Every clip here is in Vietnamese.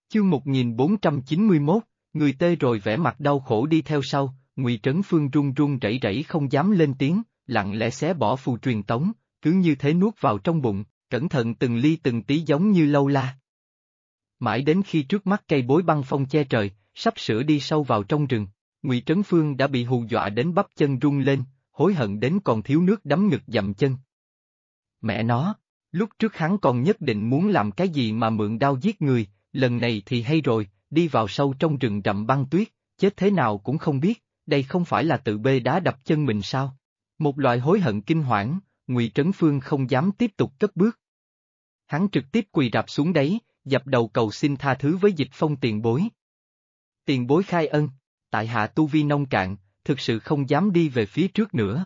Chương 1491, người tê rồi vẻ mặt đau khổ đi theo sau, Ngụy Trấn Phương run run rẩy rẩy không dám lên tiếng, lặng lẽ xé bỏ phù truyền tống, cứ như thế nuốt vào trong bụng, cẩn thận từng ly từng tí giống như lâu la. Mãi đến khi trước mắt cây bối băng phong che trời, sắp sửa đi sâu vào trong rừng, Ngụy Trấn Phương đã bị hù dọa đến bắp chân run lên, hối hận đến còn thiếu nước đấm ngực dậm chân. Mẹ nó, lúc trước hắn còn nhất định muốn làm cái gì mà mượn đao giết người, lần này thì hay rồi, đi vào sâu trong rừng rậm băng tuyết, chết thế nào cũng không biết, đây không phải là tự bê đá đập chân mình sao? Một loại hối hận kinh hoảng, Ngụy Trấn Phương không dám tiếp tục cất bước. Hắn trực tiếp quỳ rạp xuống đấy, dập đầu cầu xin tha thứ với Dịch Phong tiền bối. Tiền bối khai ân, tại hạ tu vi nông cạn, thực sự không dám đi về phía trước nữa,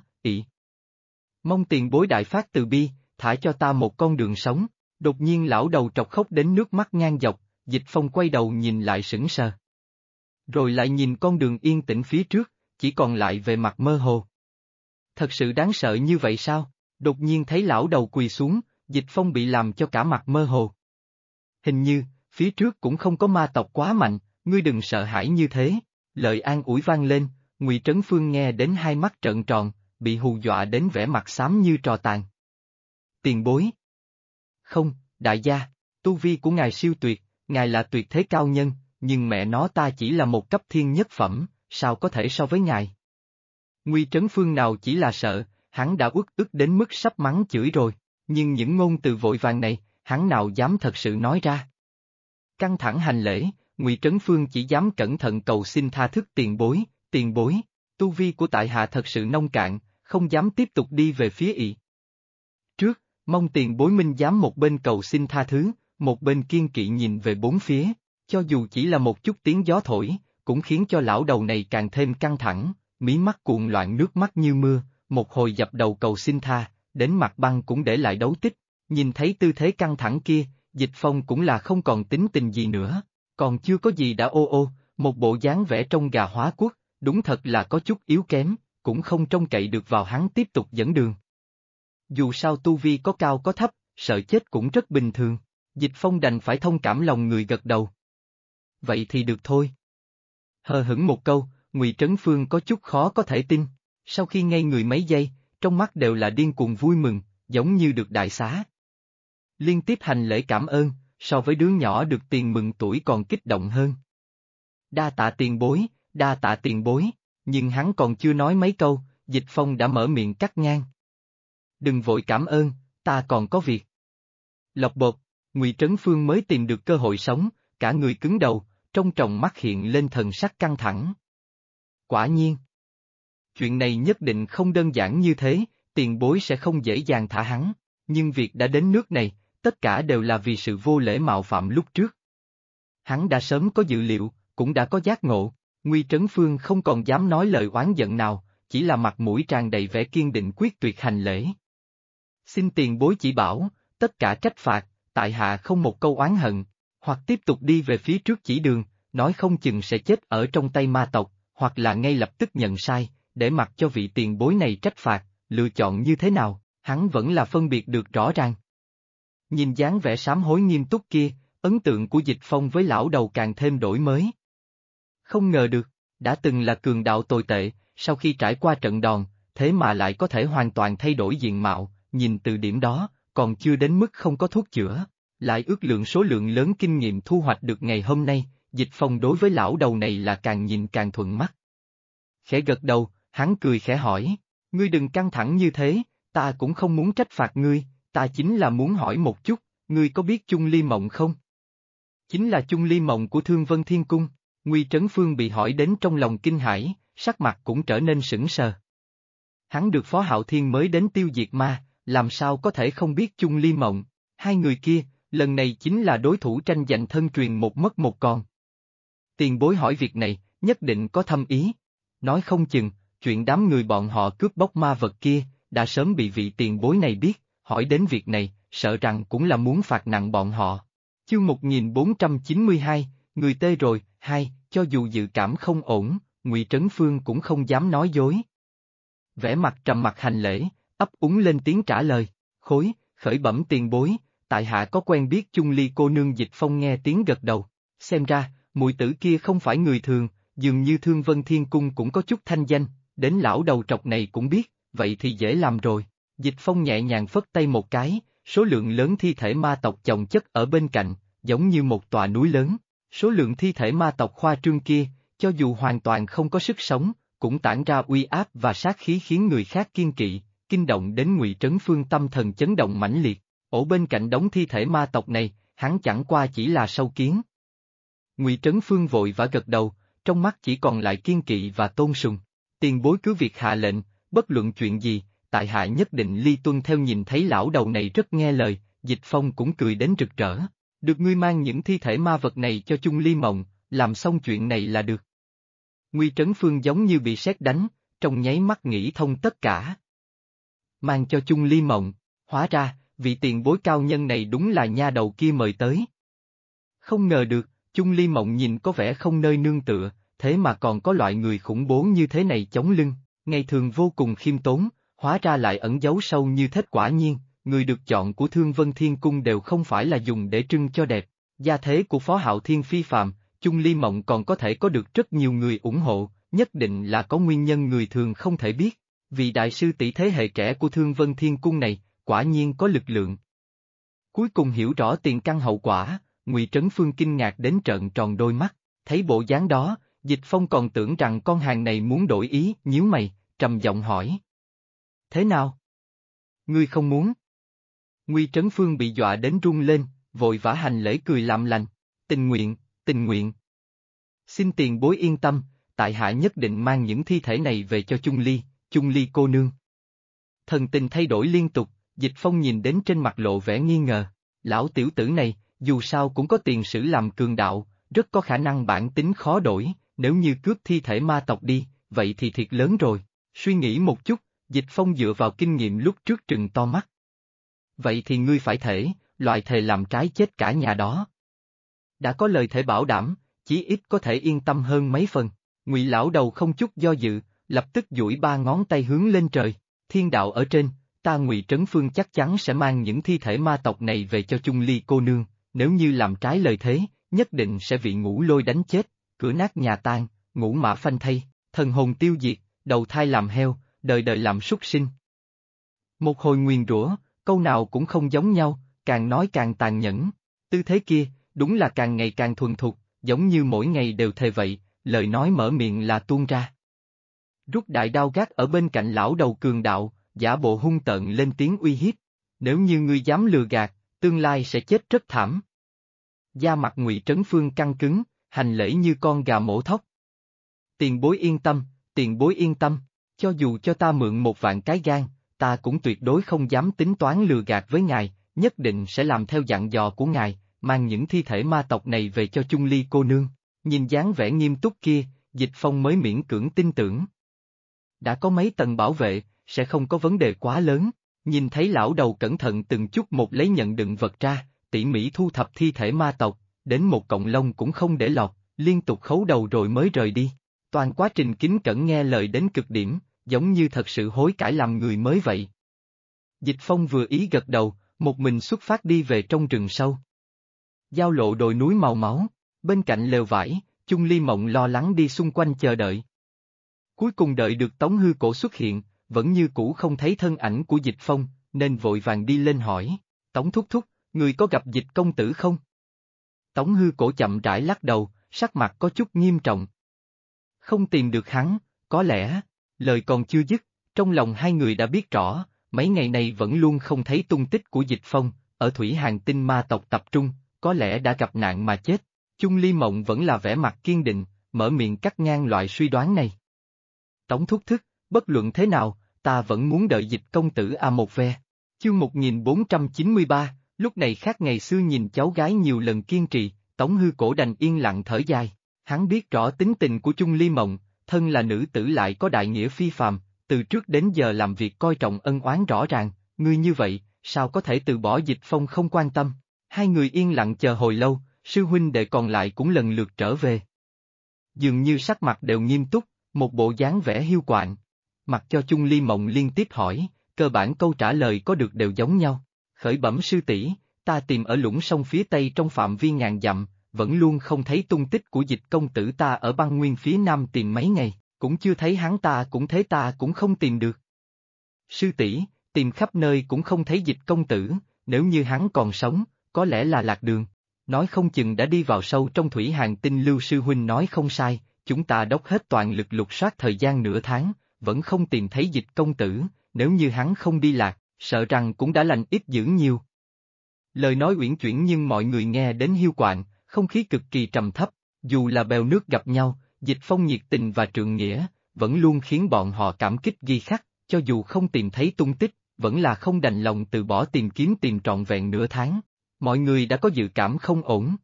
mong tiền bối đại phát từ bi, thả cho ta một con đường sống. Đột nhiên lão đầu trọc khóc đến nước mắt ngang dọc, Dịch Phong quay đầu nhìn lại sững sờ. Rồi lại nhìn con đường yên tĩnh phía trước, chỉ còn lại về mặt mơ hồ. Thật sự đáng sợ như vậy sao? Đột nhiên thấy lão đầu quỳ xuống, Dịch Phong bị làm cho cả mặt mơ hồ. Hình như, phía trước cũng không có ma tộc quá mạnh, ngươi đừng sợ hãi như thế. Lời an ủi vang lên, Ngụy Trấn Phương nghe đến hai mắt trợn tròn, bị hù dọa đến vẻ mặt xám như trò tàn. Tiền bối. Không, đại gia, tu vi của ngài siêu tuyệt, ngài là tuyệt thế cao nhân, nhưng mẹ nó ta chỉ là một cấp thiên nhất phẩm, sao có thể so với ngài? Ngụy Trấn Phương nào chỉ là sợ, hắn đã uất ức đến mức sắp mắng chửi rồi, nhưng những ngôn từ vội vàng này, hắn nào dám thật sự nói ra. Căng thẳng hành lễ, Ngụy Trấn Phương chỉ dám cẩn thận cầu xin tha thức tiền bối, tu vi của tại hạ thật sự nông cạn, không dám tiếp tục đi về phía trước, mong tiền bối minh dám một bên cầu xin tha thứ, một bên kiên kỵ nhìn về bốn phía, cho dù chỉ là một chút tiếng gió thổi, cũng khiến cho lão đầu này càng thêm căng thẳng, mí mắt cuộn loạn nước mắt như mưa, một hồi dập đầu cầu xin tha, đến mặt băng cũng để lại dấu tích, nhìn thấy tư thế căng thẳng kia, Dịch Phong cũng là không còn tính tình gì nữa, còn chưa có gì đã ô, một bộ dáng vẻ trông gà hóa quốc, đúng thật là có chút yếu kém, cũng không trông cậy được vào hắn tiếp tục dẫn đường. Dù sao tu vi có cao có thấp, sợ chết cũng rất bình thường, Dịch Phong đành phải thông cảm lòng người gật đầu. Vậy thì được thôi. Hờ hững một câu, Ngụy Trấn Phương có chút khó có thể tin, sau khi ngây người mấy giây, trong mắt đều là điên cuồng vui mừng, giống như được đại xá. Liên tiếp hành lễ cảm ơn, so với đứa nhỏ được tiền mừng tuổi còn kích động hơn. Đa tạ tiền bối, đa tạ tiền bối, nhưng hắn còn chưa nói mấy câu, Dịch Phong đã mở miệng cắt ngang. Đừng vội cảm ơn, ta còn có việc. Lộc bột, Ngụy Trấn Phương mới tìm được cơ hội sống, cả người cứng đầu, trong tròng mắt hiện lên thần sắc căng thẳng. Quả nhiên. Chuyện này nhất định không đơn giản như thế, tiền bối sẽ không dễ dàng thả hắn, nhưng việc đã đến nước này, tất cả đều là vì sự vô lễ mạo phạm lúc trước. Hắn đã sớm có dự liệu, cũng đã có giác ngộ, Ngụy Trấn Phương không còn dám nói lời oán giận nào, chỉ là mặt mũi tràn đầy vẻ kiên định quyết tuyệt hành lễ. Xin tiền bối chỉ bảo, tất cả trách phạt, tại hạ không một câu oán hận, hoặc tiếp tục đi về phía trước chỉ đường, nói không chừng sẽ chết ở trong tay ma tộc, hoặc là ngay lập tức nhận sai, để mặc cho vị tiền bối này trách phạt, lựa chọn như thế nào, hắn vẫn là phân biệt được rõ ràng. Nhìn dáng vẻ sám hối nghiêm túc kia, ấn tượng của Dịch Phong với lão đầu càng thêm đổi mới. Không ngờ được, đã từng là cường đạo tồi tệ, sau khi trải qua trận đòn, thế mà lại có thể hoàn toàn thay đổi diện mạo, nhìn từ điểm đó, còn chưa đến mức không có thuốc chữa, lại ước lượng số lượng lớn kinh nghiệm thu hoạch được ngày hôm nay, Dịch Phong đối với lão đầu này là càng nhìn càng thuận mắt. Khẽ gật đầu, hắn cười khẽ hỏi, ngươi đừng căng thẳng như thế, ta cũng không muốn trách phạt ngươi, ta chính là muốn hỏi một chút, ngươi có biết Chung Ly Mộng không? Chính là Chung Ly Mộng của Thương Vân Thiên Cung, Ngụy Trấn Phương bị hỏi đến trong lòng kinh hãi, sắc mặt cũng trở nên sững sờ. Hắn được Phó Hạo Thiên mới đến tiêu diệt ma, làm sao có thể không biết Chung Ly Mộng, hai người kia, lần này chính là đối thủ tranh giành thân truyền một mất một còn. Tiền bối hỏi việc này, nhất định có thâm ý, nói không chừng, chuyện đám người bọn họ cướp bóc ma vật kia, đã sớm bị vị tiền bối này biết, hỏi đến việc này, sợ rằng cũng là muốn phạt nặng bọn họ. Chương 1492, người tê rồi, cho dù dự cảm không ổn, Ngụy Trấn Phương cũng không dám nói dối. Vẻ mặt trầm mặc hành lễ, ấp úng lên tiếng trả lời, khởi bẩm tiền bối, tại hạ có quen biết Chung Ly cô nương. Dịch Phong nghe tiếng gật đầu, Xem ra, muội tử kia không phải người thường, dường như Thương Vân Thiên Cung cũng có chút thanh danh, đến lão đầu trọc này cũng biết, vậy thì dễ làm rồi. Dịch Phong nhẹ nhàng phất tay một cái, số lượng lớn thi thể ma tộc chồng chất ở bên cạnh, giống như một tòa núi lớn. Số lượng thi thể ma tộc khoa trương kia, cho dù hoàn toàn không có sức sống, cũng tản ra uy áp và sát khí khiến người khác kiêng kỵ, kinh động đến Ngụy Trấn Phương tâm thần chấn động mãnh liệt. Ở bên cạnh đống thi thể ma tộc này, hắn chẳng qua chỉ là sâu kiến. Ngụy Trấn Phương vội vã gật đầu, trong mắt chỉ còn lại kiêng kỵ và tôn sùng. Tiền bối cứ việc hạ lệnh, bất luận chuyện gì, tại hạ nhất định ly tuân theo. Nhìn thấy lão đầu này rất nghe lời, Dịch Phong cũng cười đến rực rỡ. Được ngươi mang những thi thể ma vật này cho Chung Ly Mộng, làm xong chuyện này là được. Ngụy Trấn Phương giống như bị sét đánh, trong nháy mắt nghĩ thông tất cả. Mang cho Chung Ly Mộng, hóa ra, vị tiền bối cao nhân này đúng là nha đầu kia mời tới. Không ngờ được, Chung Ly Mộng nhìn có vẻ không nơi nương tựa, thế mà còn có loại người khủng bố như thế này chống lưng, ngày thường vô cùng khiêm tốn, hóa ra lại ẩn giấu sâu như thế. Quả nhiên, người được chọn của Thương Vân Thiên Cung đều không phải là dùng để trưng cho đẹp. Gia thế của Phó Hạo Thiên phi phàm, Chung Ly Mộng còn có thể có được rất nhiều người ủng hộ, nhất định là có nguyên nhân người thường không thể biết. Vì đại sư tỷ thế hệ trẻ của Thương Vân Thiên Cung này, quả nhiên có lực lượng. Cuối cùng hiểu rõ tiền căn hậu quả, Ngụy Trấn Phương kinh ngạc đến trợn tròn đôi mắt, thấy bộ dáng đó, Dịch Phong còn tưởng rằng con hàng này muốn đổi ý, nhíu mày, trầm giọng hỏi. Thế nào? Ngươi không muốn? Ngụy Trấn Phương bị dọa đến run lên, vội vã hành lễ cười làm lành, tình nguyện, tình nguyện. Xin tiền bối yên tâm, tại hạ nhất định mang những thi thể này về cho Chung Ly cô nương. Thần tình thay đổi liên tục, Dịch Phong nhìn đến trên mặt lộ vẻ nghi ngờ, lão tiểu tử này, dù sao cũng có tiền sử làm cường đạo, rất có khả năng bản tính khó đổi, nếu như cướp thi thể ma tộc đi, vậy thì thiệt lớn rồi. Suy nghĩ một chút, Dịch Phong dựa vào kinh nghiệm lúc trước trừng to mắt. Vậy thì ngươi phải thể, loại thề làm trái chết cả nhà đó. Đã có lời thể bảo đảm, chí ít có thể yên tâm hơn mấy phần. Ngụy lão đầu không chút do dự, lập tức duỗi ba ngón tay hướng lên trời. Thiên đạo ở trên, ta Ngụy Trấn Phương chắc chắn sẽ mang những thi thể ma tộc này về cho Chung Ly cô nương, nếu như làm trái lời thế, nhất định sẽ bị Ngũ Lôi đánh chết, cửa nát nhà tan, ngũ mã phanh thây, thần hồn tiêu diệt, đầu thai làm heo, đời đời làm súc sinh. Một hồi nguyền rủa, câu nào cũng không giống nhau, càng nói càng tàn nhẫn. Tư thế kia, đúng là càng ngày càng thuần thục, giống như mỗi ngày đều thề vậy, lời nói mở miệng là tuôn ra. Rút đại đao gác ở bên cạnh lão đầu cường đạo, giả bộ hung tợn lên tiếng uy hiếp. Nếu như ngươi dám lừa gạt, tương lai sẽ chết rất thảm. Da mặt Ngụy Trấn Phương căng cứng, hành lễ như con gà mổ thóc. Tiền bối yên tâm, tiền bối yên tâm, cho dù cho ta mượn 1.000 cái gan, ta cũng tuyệt đối không dám tính toán lừa gạt với ngài, nhất định sẽ làm theo dặn dò của ngài, mang những thi thể ma tộc này về cho Chung Ly cô nương. Nhìn dáng vẻ nghiêm túc kia, Dịch Phong mới miễn cưỡng tin tưởng. Đã có mấy tầng bảo vệ, sẽ không có vấn đề quá lớn. Nhìn thấy lão đầu cẩn thận từng chút một lấy nhận đựng vật ra, tỉ mỉ thu thập thi thể ma tộc, đến một cọng lông cũng không để lọt, liên tục khấu đầu rồi mới rời đi. Toàn quá trình kính cẩn nghe lời đến cực điểm, giống như thật sự hối cải làm người mới vậy. Dịch Phong vừa ý gật đầu, một mình xuất phát đi về trong rừng sâu. Giao lộ đồi núi màu máu, bên cạnh lều vải, Chung Ly Mộng lo lắng đi xung quanh chờ đợi. Cuối cùng đợi được Tống Hư Cổ xuất hiện, vẫn như cũ không thấy thân ảnh của Dịch Phong, nên vội vàng đi lên hỏi, Tống thúc thúc, người có gặp Dịch công tử không? Tống Hư Cổ chậm rãi lắc đầu, sắc mặt có chút nghiêm trọng. Không tìm được hắn, có lẽ, lời còn chưa dứt, trong lòng hai người đã biết rõ, mấy ngày này vẫn luôn không thấy tung tích của Dịch Phong, ở Thủy Hàn Tinh ma tộc tập trung, có lẽ đã gặp nạn mà chết. Chung Ly Mộng vẫn là vẻ mặt kiên định, mở miệng cắt ngang loại suy đoán này. Tống thúc thức, bất luận thế nào, ta vẫn muốn đợi Dịch công tử a một ve. Chương 1493, lúc này khác ngày xưa nhìn cháu gái nhiều lần kiên trì, Tống Hư Cổ đành yên lặng thở dài. Hắn biết rõ tính tình của Chung Ly Mộng, thân là nữ tử lại có đại nghĩa phi phàm, từ trước đến giờ làm việc coi trọng ân oán rõ ràng, ngươi như vậy, sao có thể từ bỏ Dịch Phong không quan tâm. Hai người yên lặng chờ hồi lâu, sư huynh đệ còn lại cũng lần lượt trở về. Dường như sắc mặt đều nghiêm túc, một bộ dáng vẻ hiu quạnh. Mặc cho Chung Ly Mộng liên tiếp hỏi, cơ bản câu trả lời có được đều giống nhau. Khởi bẩm sư tỷ, ta tìm ở lũng sông phía tây trong phạm vi ngàn dặm, vẫn luôn không thấy tung tích của Dịch công tử, ta ở băng nguyên phía nam tìm mấy ngày, cũng chưa thấy hắn, ta cũng thế, ta cũng không tìm được. Sư tỷ, tìm khắp nơi cũng không thấy Dịch công tử, nếu như hắn còn sống, có lẽ là lạc đường. Nói không chừng đã đi vào sâu trong thủy hàn tinh. Lưu sư huynh nói không sai, chúng ta đốc hết toàn lực lục soát thời gian nửa tháng, vẫn không tìm thấy Dịch công tử, nếu như hắn không đi lạc, sợ rằng cũng đã lành ít dữ nhiều. Lời nói uyển chuyển nhưng mọi người nghe đến hiu quạnh, không khí cực kỳ trầm thấp, dù là bèo nước gặp nhau, Dịch Phong nhiệt tình và trượng nghĩa, vẫn luôn khiến bọn họ cảm kích ghi khắc, cho dù không tìm thấy tung tích, vẫn là không đành lòng từ bỏ tìm kiếm, tìm trọn vẹn nửa tháng. Mọi người đã có dự cảm không ổn.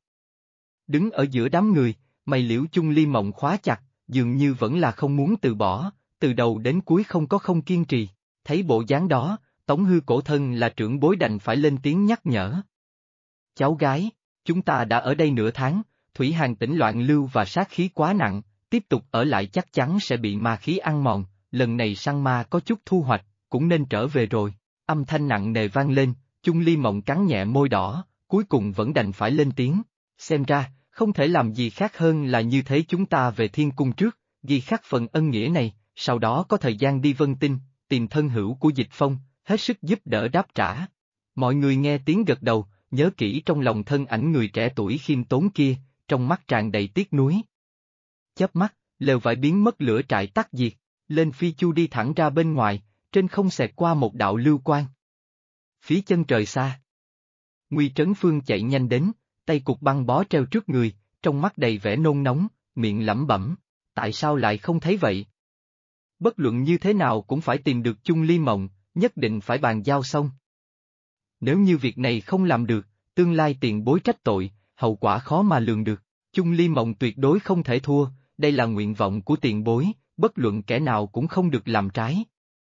Đứng ở giữa đám người, mày Liễu Chung Ly mộng khóa chặt, dường như vẫn là không muốn từ bỏ, từ đầu đến cuối không kiên trì. Thấy bộ dáng đó, Tống Hư cổ thân là trưởng bối đành phải lên tiếng nhắc nhở. Cháu gái, chúng ta đã ở đây nửa tháng, thủy hàn tỉnh loạn lưu và sát khí quá nặng, tiếp tục ở lại chắc chắn sẽ bị ma khí ăn mòn, lần này săn ma có chút thu hoạch, cũng nên trở về rồi. Âm thanh nặng nề vang lên, Chung Ly mộng cắn nhẹ môi đỏ, cuối cùng vẫn đành phải lên tiếng. Xem ra, không thể làm gì khác hơn là như thế, chúng ta về thiên cung trước, ghi khắc phần ân nghĩa này, sau đó có thời gian đi Vân Tinh, tìm thân hữu của Dịch Phong, hết sức giúp đỡ đáp trả. Mọi người nghe tiếng gật đầu, nhớ kỹ trong lòng thân ảnh người trẻ tuổi khiêm tốn kia, trong mắt tràn đầy tiếc nuối. Chớp mắt, lều vải biến mất, lửa trại tắt diệt, lên phi chu đi thẳng ra bên ngoài, trên không xẹt qua một đạo lưu quang. Phía chân trời xa, Nguy Trấn Phương chạy nhanh đến, tay cục băng bó treo trước người, trong mắt đầy vẻ nôn nóng, miệng lẩm bẩm, tại sao lại không thấy vậy? Bất luận như thế nào cũng phải tìm được Chung Ly mộng, nhất định phải bàn giao xong. Nếu như việc này không làm được, tương lai tiền bối trách tội, hậu quả khó mà lường được. Chung Ly mộng tuyệt đối không thể thua, đây là nguyện vọng của tiền bối, bất luận kẻ nào cũng không được làm trái.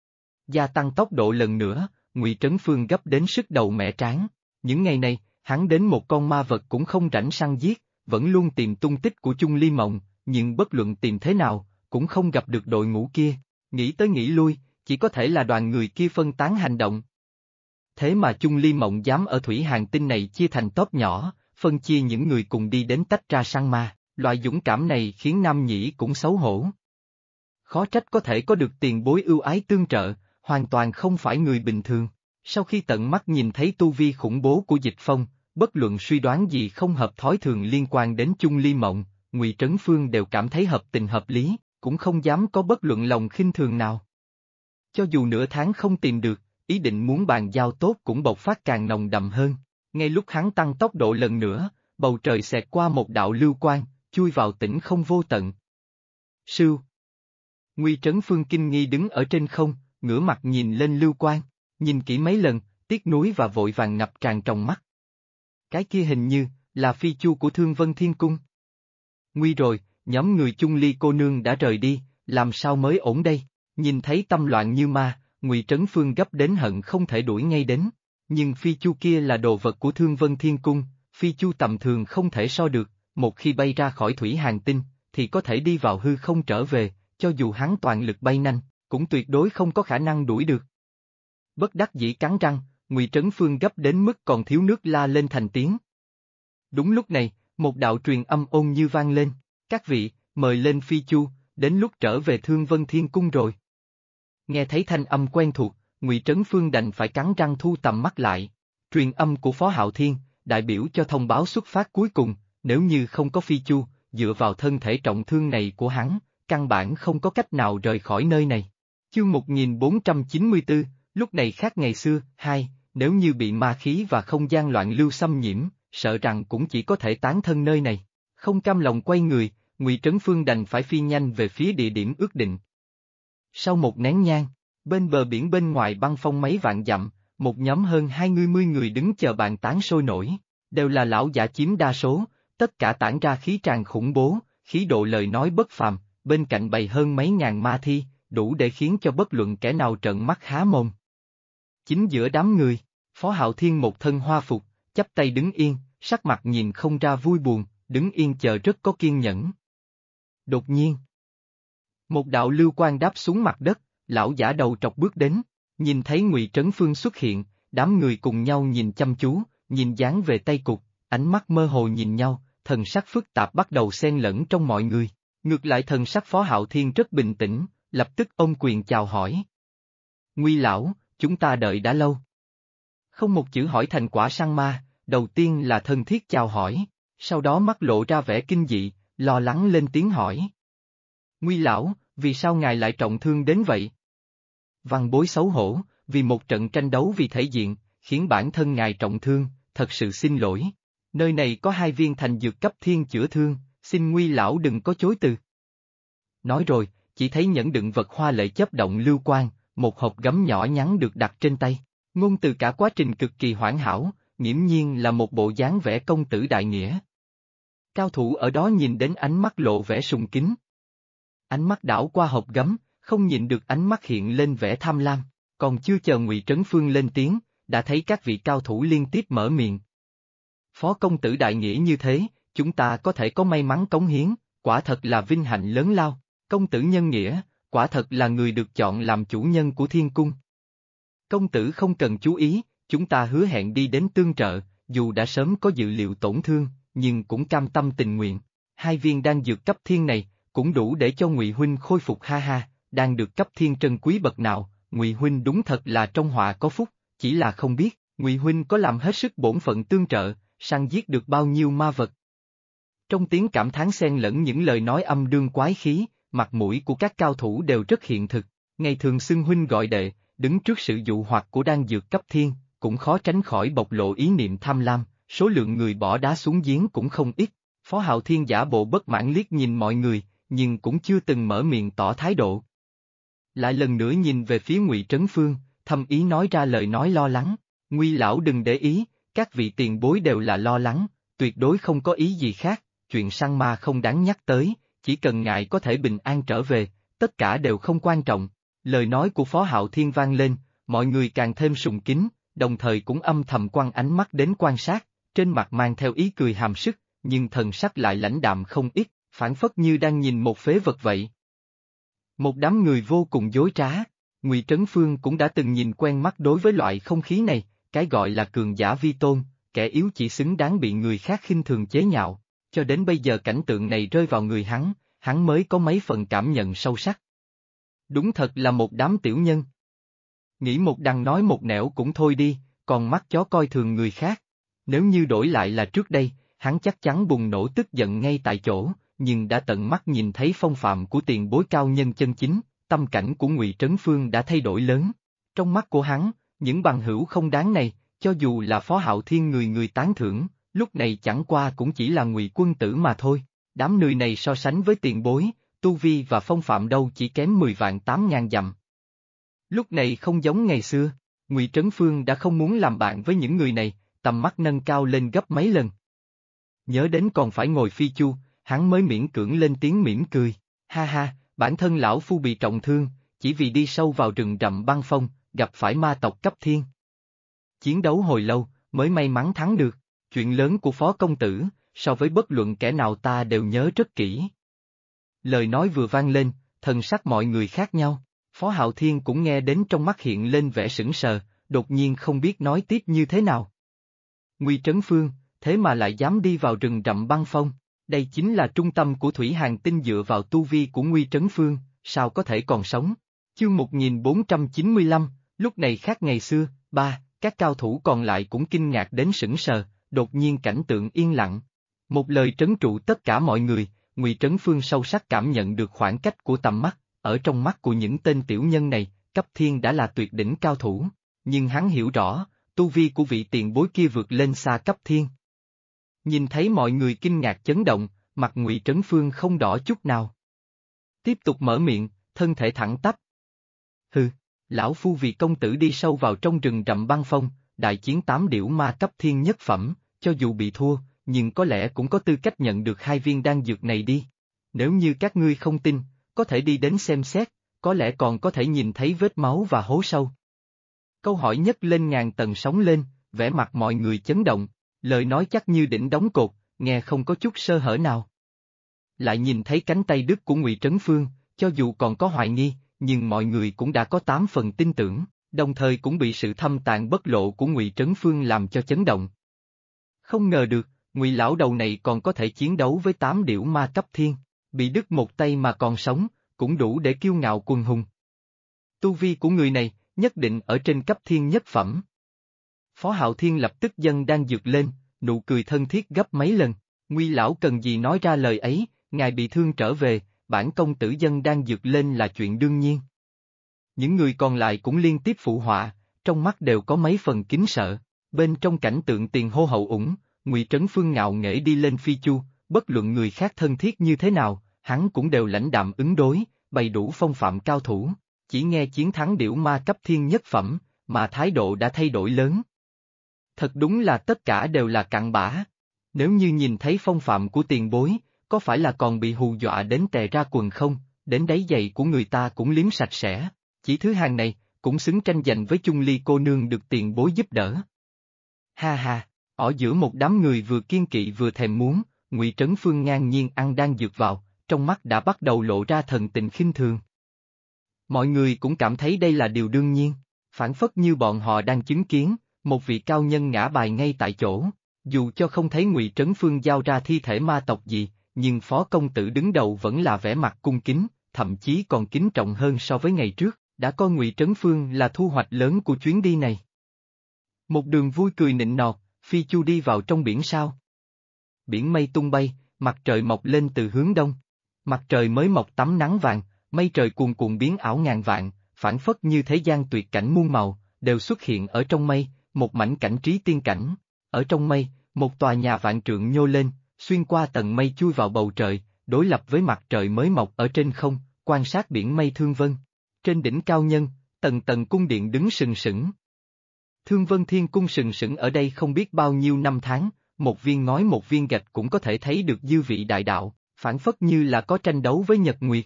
Gia tăng tốc độ lần nữa, Ngụy Trấn Phương gấp đến sức đầu mẻ trán. Những ngày này, hắn đến một con ma vật cũng không rảnh săn giết, vẫn luôn tìm tung tích của Chung Ly mộng, nhưng bất luận tìm thế nào, cũng không gặp được đội ngũ kia. Nghĩ tới nghĩ lui, chỉ có thể là đoàn người kia phân tán hành động. Thế mà Chung Ly mộng dám ở thủy hàn tinh này chia thành tốp nhỏ, phân chia những người cùng đi đến tách ra săn ma, loại dũng cảm này khiến Nam Nhĩ cũng xấu hổ. Khó trách có thể có được tiền bối ưu ái tương trợ, hoàn toàn không phải người bình thường. Sau khi tận mắt nhìn thấy tu vi khủng bố của Dịch Phong, bất luận suy đoán gì không hợp thói thường liên quan đến Chung Ly mộng, Ngụy Trấn Phương đều cảm thấy hợp tình hợp lý, cũng không dám có bất luận lòng khinh thường nào. Cho dù nửa tháng không tìm được, ý định muốn bàn giao tốt cũng bộc phát càng nồng đậm hơn. Ngay lúc hắn tăng tốc độ lần nữa, bầu trời xẹt qua một đạo lưu quang, chui vào tĩnh không vô tận. Sưu. Nguy Trấn Phương kinh nghi đứng ở trên không, ngửa mặt nhìn lên lưu quang, nhìn kỹ mấy lần, tiếc nuối và vội vàng ngập tràn trong mắt. Cái kia hình như là phi chu của Thương Vân Thiên Cung. Nguy rồi, nhóm người Chung Ly cô nương đã rời đi, làm sao mới ổn đây? Nhìn thấy tâm loạn như ma, Ngụy Trấn Phương gấp đến hận không thể đuổi ngay đến. Nhưng phi chu kia là đồ vật của Thương Vân Thiên Cung, phi chu tầm thường không thể so được, một khi bay ra khỏi thủy hàn tinh, thì có thể đi vào hư không trở về, cho dù hắn toàn lực bay nhanh, cũng tuyệt đối không có khả năng đuổi được. Bất đắc dĩ cắn răng, Ngụy Trấn Phương gấp đến mức còn thiếu nước la lên thành tiếng. Đúng lúc này, một đạo truyền âm ôn như vang lên, các vị, mời lên phi chu, đến lúc trở về Thương Vân Thiên Cung rồi. Nghe thấy thanh âm quen thuộc, Ngụy Trấn Phương đành phải cắn răng thu tầm mắt lại. Truyền âm của Phó Hạo Thiên, đại biểu cho thông báo xuất phát cuối cùng, nếu như không có phi chu, dựa vào thân thể trọng thương này của hắn, căn bản không có cách nào rời khỏi nơi này. Chương 1494, lúc này khác ngày xưa, nếu như bị ma khí và không gian loạn lưu xâm nhiễm, sợ rằng cũng chỉ có thể tán thân nơi này. Không cam lòng quay người, Ngụy Trấn Phương đành phải phi nhanh về phía địa điểm ước định. Sau một nén nhang, bên bờ biển bên ngoài băng phong mấy vạn dặm, một nhóm hơn 20 người đứng chờ bàn tán sôi nổi, đều là lão giả chiếm đa số, tất cả tản ra khí tràn khủng bố, khí độ lời nói bất phàm, bên cạnh bày hơn mấy ngàn ma thi, đủ để khiến cho bất luận kẻ nào trợn mắt há mồm. Chính giữa đám người, Phó Hạo Thiên một thân hoa phục, chắp tay đứng yên, sắc mặt nhìn không ra vui buồn, đứng yên chờ rất có kiên nhẫn. Đột nhiên, một đạo lưu quang đáp xuống mặt đất, lão giả đầu trọc bước đến, nhìn thấy Ngụy Trấn Phương xuất hiện, đám người cùng nhau nhìn chăm chú, nhìn dáng về tay cục, ánh mắt mơ hồ nhìn nhau, thần sắc phức tạp bắt đầu xen lẫn trong mọi người. Ngược lại thần sắc Phó Hạo Thiên rất bình tĩnh, lập tức ôm quyền chào hỏi. Nguy lão, chúng ta đợi đã lâu. Không một chữ hỏi thành quả săn ma, đầu tiên là thân thiết chào hỏi, sau đó mắt lộ ra vẻ kinh dị, lo lắng lên tiếng hỏi. Nguy lão, vì sao ngài lại trọng thương đến vậy? Văn Bối xấu hổ, vì một trận tranh đấu vì thể diện, khiến bản thân ngài trọng thương, thật sự xin lỗi. Nơi này có 2 viên thành dược cấp thiên chữa thương, xin Nguy lão đừng có chối từ. Nói rồi, chỉ thấy nhẫn đựng vật hoa lệ chớp động lưu quang, một hộp gấm nhỏ nhắn được đặt trên tay. Ngôn từ cả quá trình cực kỳ hoàn hảo, nghiễm nhiên là một bộ dáng vẻ công tử đại nghĩa. Cao thủ ở đó nhìn đến ánh mắt lộ vẻ sùng kính. Ánh mắt đảo qua hộp gấm, không nhịn được ánh mắt hiện lên vẻ tham lam, còn chưa chờ Ngụy Trấn Phương lên tiếng, đã thấy các vị cao thủ liên tiếp mở miệng. Phó công tử đại nghĩa như thế, chúng ta có thể có may mắn cống hiến, quả thật là vinh hạnh lớn lao, công tử nhân nghĩa, quả thật là người được chọn làm chủ nhân của thiên cung. Công tử không cần chú ý, chúng ta hứa hẹn đi đến tương trợ, dù đã sớm có dự liệu tổn thương, nhưng cũng cam tâm tình nguyện. 2 viên đan dược cấp thiên này, cũng đủ để cho Ngụy huynh khôi phục ha ha, đang được cấp thiên trân quý bậc nào, Ngụy huynh đúng thật là trong họa có phúc, chỉ là không biết, Ngụy huynh có làm hết sức bổn phận tương trợ, săn giết được bao nhiêu ma vật. Trong tiếng cảm thán xen lẫn những lời nói âm đương quái khí, mặt mũi của các cao thủ đều rất hiện thực, ngày thường xưng huynh gọi đệ, đứng trước sự dụ hoặc của đan dược cấp thiên, cũng khó tránh khỏi bộc lộ ý niệm tham lam, số lượng người bỏ đá xuống giếng cũng không ít. Phó Hạo Thiên giả bộ bất mãn liếc nhìn mọi người, nhưng cũng chưa từng mở miệng tỏ thái độ. Lại lần nữa nhìn về phía Ngụy Trấn Phương, thâm ý nói ra lời nói lo lắng, Nguy lão đừng để ý, các vị tiền bối đều là lo lắng, tuyệt đối không có ý gì khác, chuyện săn ma không đáng nhắc tới, chỉ cần ngài có thể bình an trở về, tất cả đều không quan trọng. Lời nói của Phó Hạo Thiên vang lên, mọi người càng thêm sùng kính, đồng thời cũng âm thầm quăng ánh mắt đến quan sát, trên mặt mang theo ý cười hàm sức, nhưng thần sắc lại lãnh đạm không ít, phảng phất như đang nhìn một phế vật vậy. Một đám người vô cùng dối trá, Ngụy Trấn Phương cũng đã từng nhìn quen mắt đối với loại không khí này, cái gọi là cường giả vi tôn, kẻ yếu chỉ xứng đáng bị người khác khinh thường chế nhạo, cho đến bây giờ cảnh tượng này rơi vào người hắn mới có mấy phần cảm nhận sâu sắc. Đúng thật là một đám tiểu nhân. Nghĩ một đằng nói một nẻo cũng thôi đi, còn mắt chó coi thường người khác. Nếu như đổi lại là trước đây, hắn chắc chắn bùng nổ tức giận ngay tại chỗ, nhưng đã tận mắt nhìn thấy phong phạm của tiền bối cao nhân chân chính, tâm cảnh của Ngụy Trấn Phương đã thay đổi lớn. Trong mắt của hắn, những bằng hữu không đáng này, cho dù là Phó Hạo Thiên người người tán thưởng, lúc này chẳng qua cũng chỉ là Ngụy quân tử mà thôi. Đám người này so sánh với tiền bối, tu vi và phong phạm đâu chỉ kém 10 vạn 8.000 dặm. Lúc này không giống ngày xưa, Ngụy Trấn Phương đã không muốn làm bạn với những người này, tầm mắt nâng cao lên gấp mấy lần. Nhớ đến còn phải ngồi phi chu, hắn mới miễn cưỡng lên tiếng mỉm cười, ha ha, bản thân lão phu bị trọng thương, chỉ vì đi sâu vào rừng rậm băng phong, gặp phải ma tộc cấp thiên. Chiến đấu hồi lâu, mới may mắn thắng được, chuyện lớn của Phó công tử, so với bất luận kẻ nào ta đều nhớ rất kỹ. Lời nói vừa vang lên, thần sắc mọi người khác nhau, Phó Hạo Thiên cũng nghe đến trong mắt hiện lên vẻ sững sờ, đột nhiên không biết nói tiếp như thế nào. Ngụy Trấn Phương, thế mà lại dám đi vào rừng rậm băng phong, đây chính là trung tâm của Thủy Hàn Tinh dựa vào tu vi của Ngụy Trấn Phương, sao có thể còn sống. Chương 1495, lúc này khác ngày xưa, các cao thủ còn lại cũng kinh ngạc đến sững sờ, đột nhiên cảnh tượng yên lặng. Một lời trấn trụ tất cả mọi người, Ngụy Trấn Phương sâu sắc cảm nhận được khoảng cách của tầm mắt, ở trong mắt của những tên tiểu nhân này, cấp thiên đã là tuyệt đỉnh cao thủ, nhưng hắn hiểu rõ, tu vi của vị tiền bối kia vượt lên xa cấp thiên. Nhìn thấy mọi người kinh ngạc chấn động, mặt Ngụy Trấn Phương không đỏ chút nào. Tiếp tục mở miệng, thân thể thẳng tắp. Hừ, lão phu vì công tử đi sâu vào trong rừng rậm băng phong, đại chiến 8 điểu ma cấp thiên nhất phẩm, cho dù bị thua, nhưng có lẽ cũng có tư cách nhận được 2 viên đan dược này đi. Nếu như các ngươi không tin, có thể đi đến xem xét, có lẽ còn có thể nhìn thấy vết máu và hố sâu. Câu hỏi nhấc lên ngàn tầng sóng lên, vẻ mặt mọi người chấn động, lời nói chắc như đỉnh đóng cột, nghe không có chút sơ hở nào. Lại nhìn thấy cánh tay đứt của Ngụy Trấn Phương, cho dù còn có hoài nghi, nhưng mọi người cũng đã có 8 phần tin tưởng, đồng thời cũng bị sự thâm tàn bất lộ của Ngụy Trấn Phương làm cho chấn động. Không ngờ được, Ngụy lão đầu này còn có thể chiến đấu với 8 điểu ma cấp thiên, bị đứt một tay mà còn sống, cũng đủ để kiêu ngạo quần hùng. Tu vi của người này, nhất định ở trên cấp thiên nhất phẩm. Phó Hạo Thiên lập tức dâng đan dược lên, nụ cười thân thiết gấp mấy lần. Ngụy lão cần gì nói ra lời ấy, ngài bị thương trở về, bản công tử dâng đan dược lên là chuyện đương nhiên. Những người còn lại cũng liên tiếp phụ họa, trong mắt đều có mấy phần kính sợ. Bên trong cảnh tượng tiền hô hậu ủng, Ngụy Trấn Phương ngạo nghễ đi lên phi chu, bất luận người khác thân thiết như thế nào, hắn cũng đều lãnh đạm ứng đối, bày đủ phong phạm cao thủ. Chỉ nghe chiến thắng điểu ma cấp thiên nhất phẩm, mà thái độ đã thay đổi lớn. Thật đúng là tất cả đều là cặn bã. Nếu như nhìn thấy phong phạm của tiền bối, có phải là còn bị hù dọa đến tè ra quần không, đến đáy giày của người ta cũng liếm sạch sẽ. Chỉ thứ hàng này, cũng xứng tranh giành với Chung Ly cô nương được tiền bối giúp đỡ. Ha ha, ở giữa một đám người vừa kiên kỵ vừa thèm muốn, Ngụy Trấn Phương ngang nhiên ăn đang dược vào, trong mắt đã bắt đầu lộ ra thần tình khinh thường. Mọi người cũng cảm thấy đây là điều đương nhiên, phản phất như bọn họ đang chứng kiến, một vị cao nhân ngã bài ngay tại chỗ. Dù cho không thấy Ngụy Trấn Phương giao ra thi thể ma tộc gì, nhưng phó công tử đứng đầu vẫn là vẻ mặt cung kính, thậm chí còn kính trọng hơn so với ngày trước, đã coi Ngụy Trấn Phương là thu hoạch lớn của chuyến đi này. Một đường vui cười nịnh nọt, phi chu đi vào trong biển sao. Biển mây tung bay, mặt trời mọc lên từ hướng đông. Mặt trời mới mọc tắm nắng vàng, mây trời cuồn cuộn biến ảo ngàn vạn, phản phất như thế gian tuyệt cảnh muôn màu, đều xuất hiện ở trong mây, một mảnh cảnh trí tiên cảnh. Ở trong mây, một tòa nhà vạn trượng nhô lên, xuyên qua tầng mây chui vào bầu trời, đối lập với mặt trời mới mọc ở trên không, quan sát biển mây Thương Vân. Trên đỉnh cao nhân, tầng tầng cung điện đứng sừng sững. Thương Vân Thiên Cung sừng sững ở đây không biết bao nhiêu năm tháng, một viên ngói một viên gạch cũng có thể thấy được dư vị đại đạo, phản phất như là có tranh đấu với nhật nguyệt.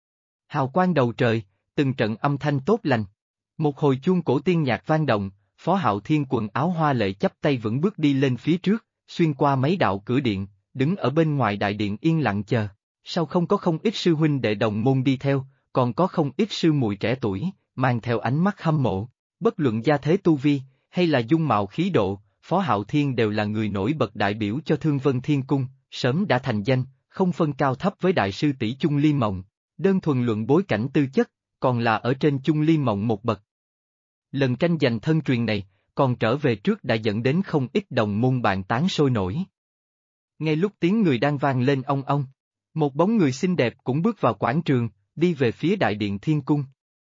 Hào quang đầu trời, từng trận âm thanh tốt lành. Một hồi chuông cổ tiên nhạc vang động, Phó Hạo Thiên quần áo hoa lệ chắp tay vững bước đi lên phía trước, xuyên qua mấy đạo cửa điện, đứng ở bên ngoài đại điện yên lặng chờ. Sao không có không ít sư huynh đệ đồng môn đi theo, còn có không ít sư muội trẻ tuổi, mang theo ánh mắt hâm mộ. Bất luận gia thế tu vi, hay là dung mạo khí độ, Phó Hạo Thiên đều là người nổi bật đại biểu cho Thương Vân Thiên Cung, sớm đã thành danh, không phân cao thấp với đại sư tỷ Chung Ly Mộng. Đơn thuần luận bối cảnh tư chất, còn là ở trên Chung Ly Mộng một bậc. Lần tranh giành thân truyền này, còn trở về trước đã dẫn đến không ít đồng môn bàn tán sôi nổi. Ngay lúc tiếng người đang vang lên ong ong, một bóng người xinh đẹp cũng bước vào quảng trường, đi về phía đại điện Thiên Cung.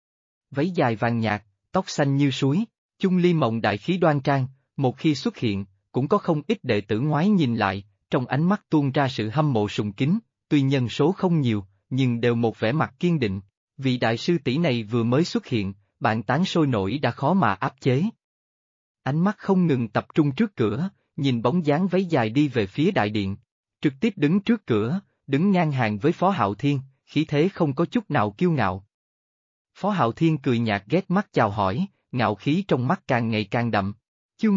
Váy dài vàng nhạt, tóc xanh như suối, Chung Ly Mộng đại khí đoan trang, một khi xuất hiện, cũng có không ít đệ tử ngoái nhìn lại, trong ánh mắt tuôn ra sự hâm mộ sùng kính, tuy nhân số không nhiều, nhưng đều một vẻ mặt kiên định. Vị đại sư tỷ này vừa mới xuất hiện, bạn tán sôi nổi đã khó mà áp chế. Ánh mắt không ngừng tập trung trước cửa, nhìn bóng dáng váy dài đi về phía đại điện. Trực tiếp đứng trước cửa, đứng ngang hàng với Phó Hạo Thiên, khí thế không có chút nào kiêu ngạo. Phó Hạo Thiên cười nhạt ghét mắt chào hỏi, ngạo khí trong mắt càng ngày càng đậm. Chương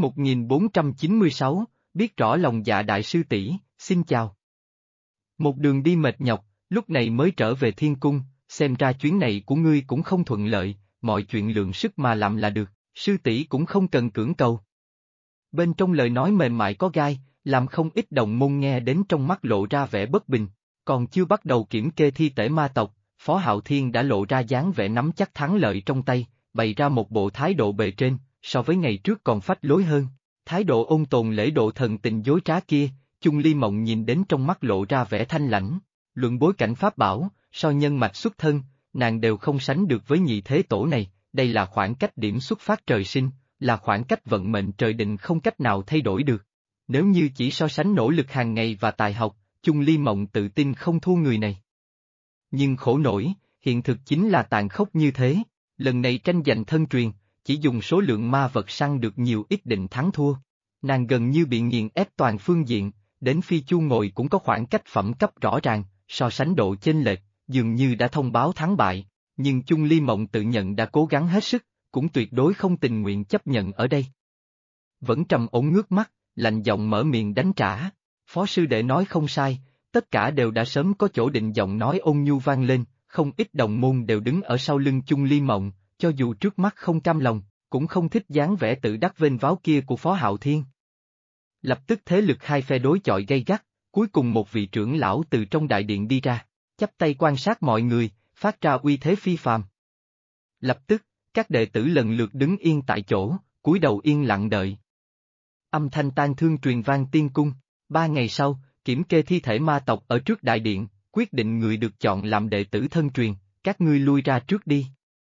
1496, biết rõ lòng dạ đại sư tỷ, xin chào. Một đường đi mệt nhọc, lúc này mới trở về Thiên Cung, xem ra chuyến này của ngươi cũng không thuận lợi, mọi chuyện lượng sức mà làm là được, sư tỷ cũng không cần cưỡng cầu. Bên trong lời nói mềm mại có gai, làm không ít đồng môn nghe đến trong mắt lộ ra vẻ bất bình, còn chưa bắt đầu kiểm kê thi thể ma tộc, Phó Hạo Thiên đã lộ ra dáng vẻ nắm chắc thắng lợi trong tay, bày ra một bộ thái độ bề trên, so với ngày trước còn phách lối hơn. Thái độ ôn tồn lễ độ thần tình dối trá kia, Chung Ly Mộng nhìn đến trong mắt lộ ra vẻ thanh lãnh, luận bối cảnh pháp bảo, so nhân mạch xuất thân, nàng đều không sánh được với nhị thế tổ này, đây là khoảng cách điểm xuất phát trời sinh, là khoảng cách vận mệnh trời định không cách nào thay đổi được. Nếu như chỉ so sánh nỗ lực hàng ngày và tài học, Chung Ly Mộng tự tin không thua người này. Nhưng khổ nổi, hiện thực chính là tàn khốc như thế, lần này tranh giành thân truyền, chỉ dùng số lượng ma vật săn được nhiều ít định thắng thua. Nàng gần như bị nghiền ép toàn phương diện, đến phi chu ngồi cũng có khoảng cách phẩm cấp rõ ràng, so sánh độ chênh lệch, dường như đã thông báo thắng bại, nhưng Chung Ly Mộng tự nhận đã cố gắng hết sức, cũng tuyệt đối không tình nguyện chấp nhận ở đây. Vẫn trầm ổn ngước mắt, lạnh giọng mở miệng đánh trả, Phó sư đệ nói không sai, tất cả đều đã sớm có chỗ định. Giọng nói ôn nhu vang lên, không ít đồng môn đều đứng ở sau lưng Chung Ly Mộng, cho dù trước mắt không cam lòng, cũng không thích dáng vẻ tự đắc vênh váo kia của Phó Hạo Thiên. Lập tức thế lực hai phe đối chọi gay gắt, cuối cùng một vị trưởng lão từ trong đại điện đi ra, chắp tay quan sát mọi người, phát ra uy thế phi phàm. Lập tức, các đệ tử lần lượt đứng yên tại chỗ, cúi đầu yên lặng đợi. Âm thanh tang thương truyền vang tiên cung, 3 ngày sau, kiểm kê thi thể ma tộc ở trước đại điện, quyết định người được chọn làm đệ tử thân truyền, các ngươi lui ra trước đi.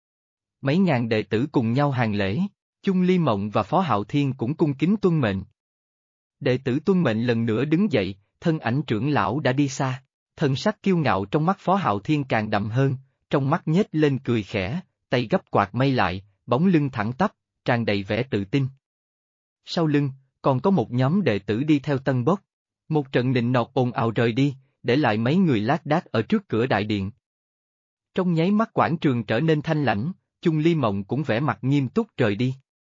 Mấy ngàn đệ tử cùng nhau hàng lễ, Chung Ly Mộng và Phó Hạo Thiên cũng cung kính tuân mệnh. Đệ tử tuân mệnh lần nữa đứng dậy, thân ảnh trưởng lão đã đi xa, thần sắc kiêu ngạo trong mắt Phó Hạo Thiên càng đậm hơn, trong mắt nhếch lên cười khẽ, tay gấp quạt mây lại, bóng lưng thẳng tắp, tràn đầy vẻ tự tin. Sau lưng, còn có một nhóm đệ tử đi theo tân bốc. Một trận nịnh nọt ồn ào rời đi, để lại mấy người lác đác ở trước cửa đại điện. Trong nháy mắt quảng trường trở nên thanh lãnh, Chung Ly Mộng cũng vẻ mặt nghiêm túc rời đi.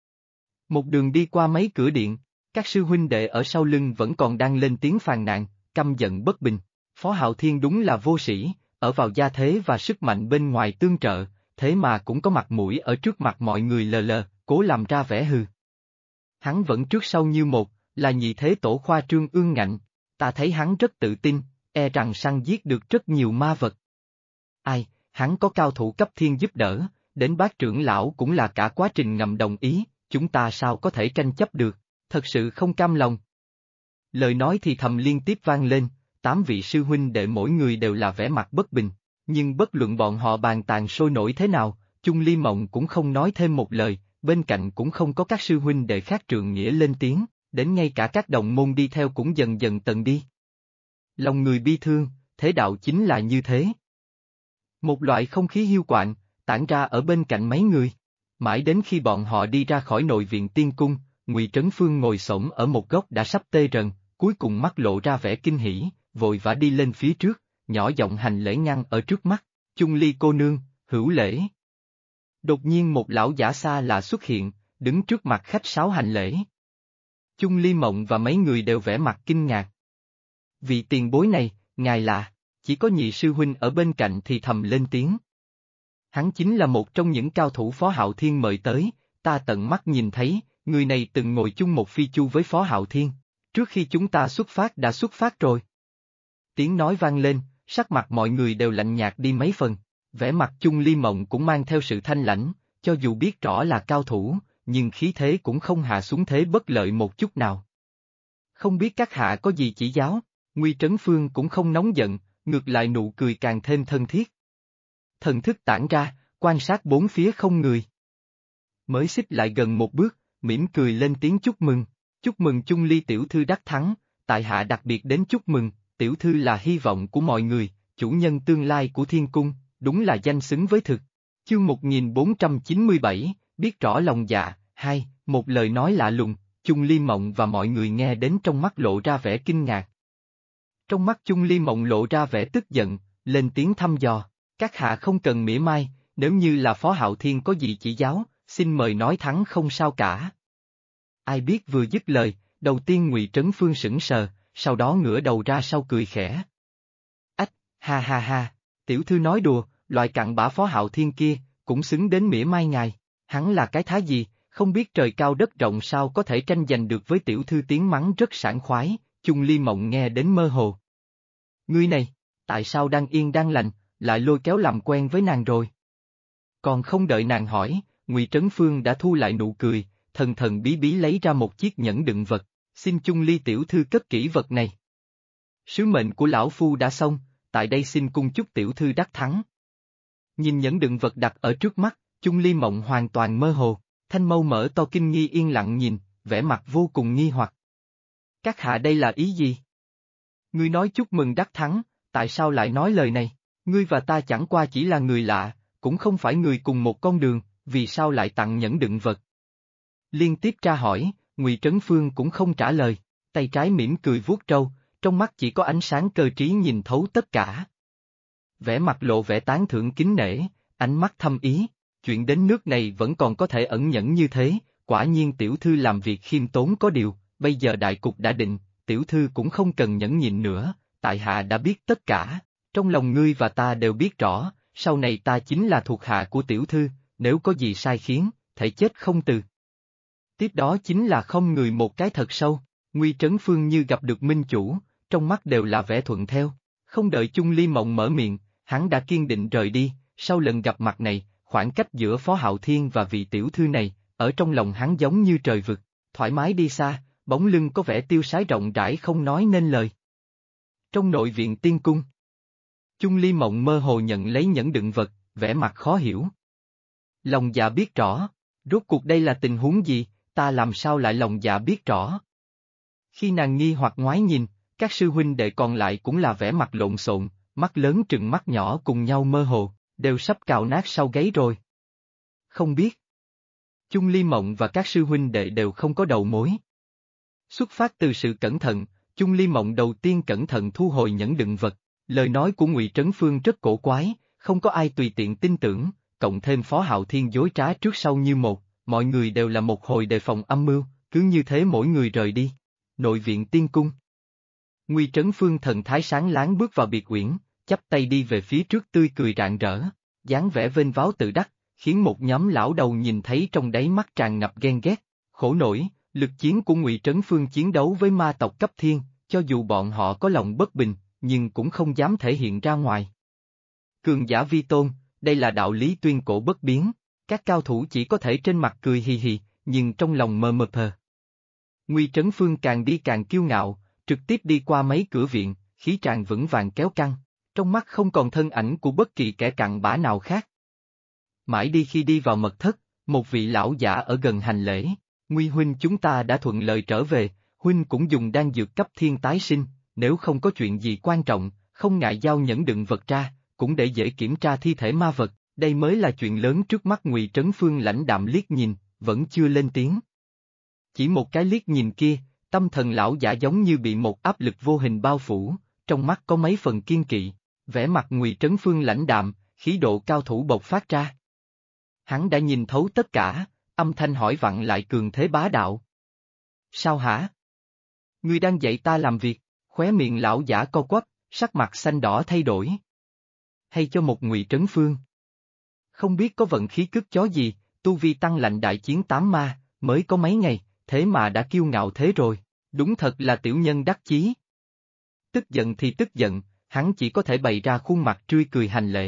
Một đường đi qua mấy cửa điện, các sư huynh đệ ở sau lưng vẫn còn đang lên tiếng phàn nàn, căm giận bất bình. Phó Hạo Thiên đúng là vô sĩ, ở vào gia thế và sức mạnh bên ngoài tương trợ, thế mà cũng có mặt mũi ở trước mặt mọi người lờ lờ, cố làm ra vẻ hư. Hắn vẫn trước sau như một, là nhị thế tổ khoa trương ương ngạnh, ta thấy hắn rất tự tin, e rằng săn giết được rất nhiều ma vật. Ai, hắn có cao thủ cấp thiên giúp đỡ, đến bác trưởng lão cũng là cả quá trình ngầm đồng ý, chúng ta sao có thể tranh chấp được, thật sự không cam lòng. Lời nói thì thầm liên tiếp vang lên, 8 vị sư huynh đệ mỗi người đều là vẻ mặt bất bình, nhưng bất luận bọn họ bàn tàn sôi nổi thế nào, Chung Ly Mộng cũng không nói thêm một lời, bên cạnh cũng không có các sư huynh đệ khác trượng nghĩa lên tiếng, đến ngay cả các đồng môn đi theo cũng dần dần tần đi. Lòng người bi thương, thế đạo chính là như thế. Một loại không khí hiu quạnh, tản ra ở bên cạnh mấy người. Mãi đến khi bọn họ đi ra khỏi nội viện tiên cung, Ngụy Trấn Phương ngồi xổm ở một góc đã sắp tê rần, cuối cùng mắt lộ ra vẻ kinh hỉ, vội vã đi lên phía trước, nhỏ giọng hành lễ ngăn ở trước mắt, Chung Ly cô nương, hữu lễ. Đột nhiên một lão giả xa lạ xuất hiện, đứng trước mặt khách sáo hành lễ. Chung Ly Mộng và mấy người đều vẻ mặt kinh ngạc. Vị tiền bối này, ngài là, chỉ có nhị sư huynh ở bên cạnh thì thầm lên tiếng. Hắn chính là một trong những cao thủ Phó Hạo Thiên mời tới, ta tận mắt nhìn thấy, người này từng ngồi chung một phi chu với Phó Hạo Thiên, trước khi chúng ta xuất phát đã xuất phát rồi. Tiếng nói vang lên, sắc mặt mọi người đều lạnh nhạt đi mấy phần, vẻ mặt Chung Ly Mộng cũng mang theo sự thanh lãnh, cho dù biết rõ là cao thủ, nhưng khí thế cũng không hạ xuống thế bất lợi một chút nào. Không biết các hạ có gì chỉ giáo, Ngụy Trấn Phương cũng không nóng giận, ngược lại nụ cười càng thêm thân thiết. Thần thức tản ra, quan sát bốn phía không người. Mới xích lại gần một bước, mỉm cười lên tiếng chúc mừng Chung Ly tiểu thư đắc thắng, tại hạ đặc biệt đến chúc mừng, tiểu thư là hy vọng của mọi người, chủ nhân tương lai của thiên cung, đúng là danh xứng với thực. Chương 1497, biết rõ lòng dạ, một lời nói lạ lùng, Chung Ly Mộng và mọi người nghe đến trong mắt lộ ra vẻ kinh ngạc. Trong mắt Chung Ly Mộng lộ ra vẻ tức giận, lên tiếng thăm dò, các hạ không cần mỉa mai, nếu như là Phó Hạo Thiên có gì chỉ giáo, xin mời nói thẳng không sao cả. Ai biết vừa dứt lời, đầu tiên Ngụy Trấn Phương sững sờ, sau đó ngửa đầu ra sau cười khẽ. Ách, ha ha ha, tiểu thư nói đùa, loại cặn bã Phó Hạo Thiên kia, cũng xứng đến mỉa mai ngài, hắn là cái thá gì, không biết trời cao đất rộng sao có thể tranh giành được với tiểu thư tiếng mắng rất sảng khoái, Chung Ly Mộng nghe đến mơ hồ. Ngươi này, tại sao đang yên đang lành, lại lôi kéo làm quen với nàng rồi? Còn không đợi nàng hỏi, Ngụy Trấn Phương đã thu lại nụ cười, thần thần bí bí lấy ra một chiếc nhẫn đựng vật, xin Chung Ly tiểu thư cất kỹ vật này. Sứ mệnh của lão phu đã xong, tại đây xin cung chúc tiểu thư đắc thắng. Nhìn nhẫn đựng vật đặt ở trước mắt, Chung Ly Mộng hoàn toàn mơ hồ, thanh mâu mở to kinh nghi yên lặng nhìn, vẻ mặt vô cùng nghi hoặc. Các hạ đây là ý gì? Ngươi nói chúc mừng đắc thắng, tại sao lại nói lời này? Ngươi và ta chẳng qua chỉ là người lạ, cũng không phải người cùng một con đường, vì sao lại tặng nhẫn đựng vật? Liên tiếp tra hỏi, Ngụy Trấn Phương cũng không trả lời, tay trái mỉm cười vuốt râu, trong mắt chỉ có ánh sáng cơ trí nhìn thấu tất cả. Vẻ mặt lộ vẻ tán thưởng kính nể, ánh mắt thâm ý, chuyện đến nước này vẫn còn có thể ẩn nhẫn như thế, quả nhiên tiểu thư làm việc khiêm tốn có điều, bây giờ đại cục đã định, tiểu thư cũng không cần nhẫn nhịn nữa, tại hạ đã biết tất cả, trong lòng ngươi và ta đều biết rõ, sau này ta chính là thuộc hạ của tiểu thư, nếu có gì sai khiến, thể chết không từ. Tiếp đó chính là không người một cái thật sâu, Nguy Trấn Phương như gặp được minh chủ, trong mắt đều là vẻ thuận theo. Không đợi Chung Ly Mộng mở miệng, hắn đã kiên định rời đi. Sau lần gặp mặt này, khoảng cách giữa Phó Hạo Thiên và vị tiểu thư này, ở trong lòng hắn giống như trời vực, thoải mái đi xa, bóng lưng có vẻ tiêu sái rộng rãi không nói nên lời. Trong nội viện tiên cung, Chung Ly Mộng mơ hồ nhận lấy nhẫn đựng vật, vẻ mặt khó hiểu. Lòng dạ biết rõ, rốt cuộc đây là tình huống gì, ta làm sao lại lòng dạ biết rõ. Khi nàng nghi hoặc ngoái nhìn, các sư huynh đệ còn lại cũng là vẻ mặt lộn xộn, mắt lớn trừng mắt nhỏ cùng nhau mơ hồ, đều sắp cào nát sau gáy rồi. Không biết. Chung Ly Mộng và các sư huynh đệ đều không có đầu mối. Xuất phát từ sự cẩn thận, Chung Ly Mộng đầu tiên cẩn thận thu hồi nhẫn đựng vật, lời nói của Ngụy Trấn Phương rất cổ quái, không có ai tùy tiện tin tưởng, cộng thêm Phó Hạo Thiên dối trá trước sau như một, mọi người đều là một hồi đề phòng âm mưu, cứ như thế mỗi người rời đi. Nội viện tiên cung. Ngụy Trấn Phương thần thái sáng láng bước vào biệt uyển, chắp tay đi về phía trước tươi cười rạng rỡ, dáng vẻ vênh váo tự đắc, khiến một nhóm lão đầu nhìn thấy trong đáy mắt tràn ngập ghen ghét, khổ nổi, lực chiến của Ngụy Trấn Phương chiến đấu với ma tộc cấp thiên, cho dù bọn họ có lòng bất bình, nhưng cũng không dám thể hiện ra ngoài. Cường giả vi tôn, đây là đạo lý tuyên cổ bất biến, các cao thủ chỉ có thể trên mặt cười hì hì, nhưng trong lòng mờ mờ phờ. Ngụy Trấn Phương càng đi càng kiêu ngạo, trực tiếp đi qua mấy cửa viện, khí tràn vững vàng kéo căng, trong mắt không còn thân ảnh của bất kỳ kẻ cặn bã nào khác. Mãi đi khi đi vào mật thất, một vị lão giả ở gần hành lễ, Nguy huynh chúng ta đã thuận lợi trở về, huynh cũng dùng đan dược cấp thiên tái sinh, nếu không có chuyện gì quan trọng, không ngại giao nhẫn đựng vật ra, cũng để dễ kiểm tra thi thể ma vật, đây mới là chuyện lớn trước mắt. Ngụy Trấn Phương lãnh đạm liếc nhìn, vẫn chưa lên tiếng. Chỉ một cái liếc nhìn kia, tâm thần lão giả giống như bị một áp lực vô hình bao phủ, trong mắt có mấy phần kiên kỵ, vẻ mặt Ngụy Trấn Phương lãnh đạm, khí độ cao thủ bộc phát ra. Hắn đã nhìn thấu tất cả, âm thanh hỏi vặn lại cường thế bá đạo. Sao hả? Ngươi đang dạy ta làm việc, khóe miệng lão giả co quắp, sắc mặt xanh đỏ thay đổi. Hay cho một Ngụy Trấn Phương. Không biết có vận khí cứt chó gì, tu vi tăng lạnh đại chiến 8 ma, mới có mấy ngày, thế mà đã kiêu ngạo thế rồi, đúng thật là tiểu nhân đắc chí. Tức giận thì tức giận, hắn chỉ có thể bày ra khuôn mặt tươi cười hành lễ.